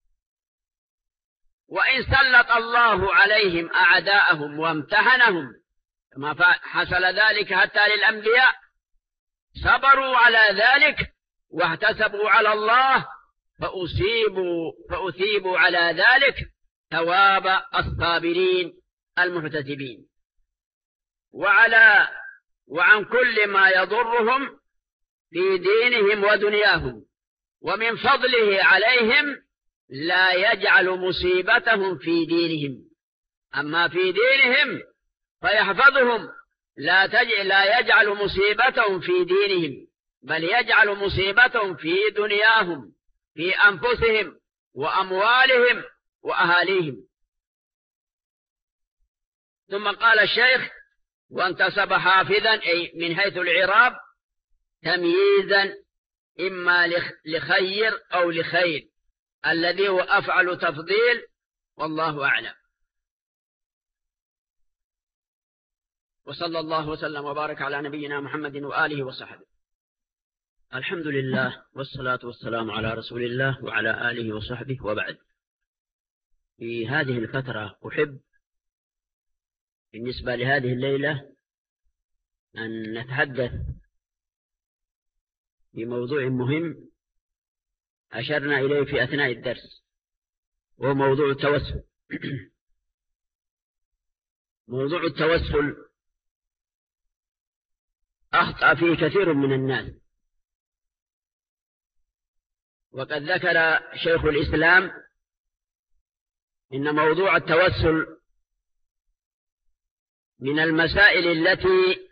وإن سلط الله عليهم أعداءهم وامتحنهم كما حصل ذلك حتى للأنبياء، صبروا على ذلك واحتسبوا على الله فأصيبوا, فأثيبوا على ذلك ثواب الصابرين المحتسبين. وعلى وعن كل ما يضرهم في دينهم ودنياهم، ومن فضله عليهم لا يجعل مصيبتهم في دينهم. أما في دينهم فيحفظهم، لا, لا يجعل مصيبتهم في دينهم، بل يجعل مصيبتهم في دنياهم، في أنفسهم وأموالهم وأهاليهم. ثم قال الشيخ: وانتصب حافظا، أي من حيث العراب تمييزا إما لخير أو لخير، الذي هو أفعل تفضيل، والله أعلم. وصلى الله وسلم وبارك على نبينا محمد وآله وصحبه. الحمد لله والصلاة والسلام على رسول الله وعلى آله وصحبه، وبعد. في هذه الفترة أحب بالنسبة لهذه الليلة أن نتحدث بموضوع مهم أشرنا إليه في أثناء الدرس، وهو موضوع التوسل. موضوع التوسل أخطأ فيه كثير من الناس، وقد ذكر شيخ الإسلام إن موضوع التوسل من المسائل التي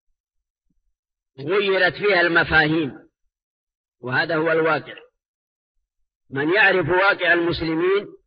غيرت فيها المفاهيم، وهذا هو الواقع. من يعرف واقع المسلمين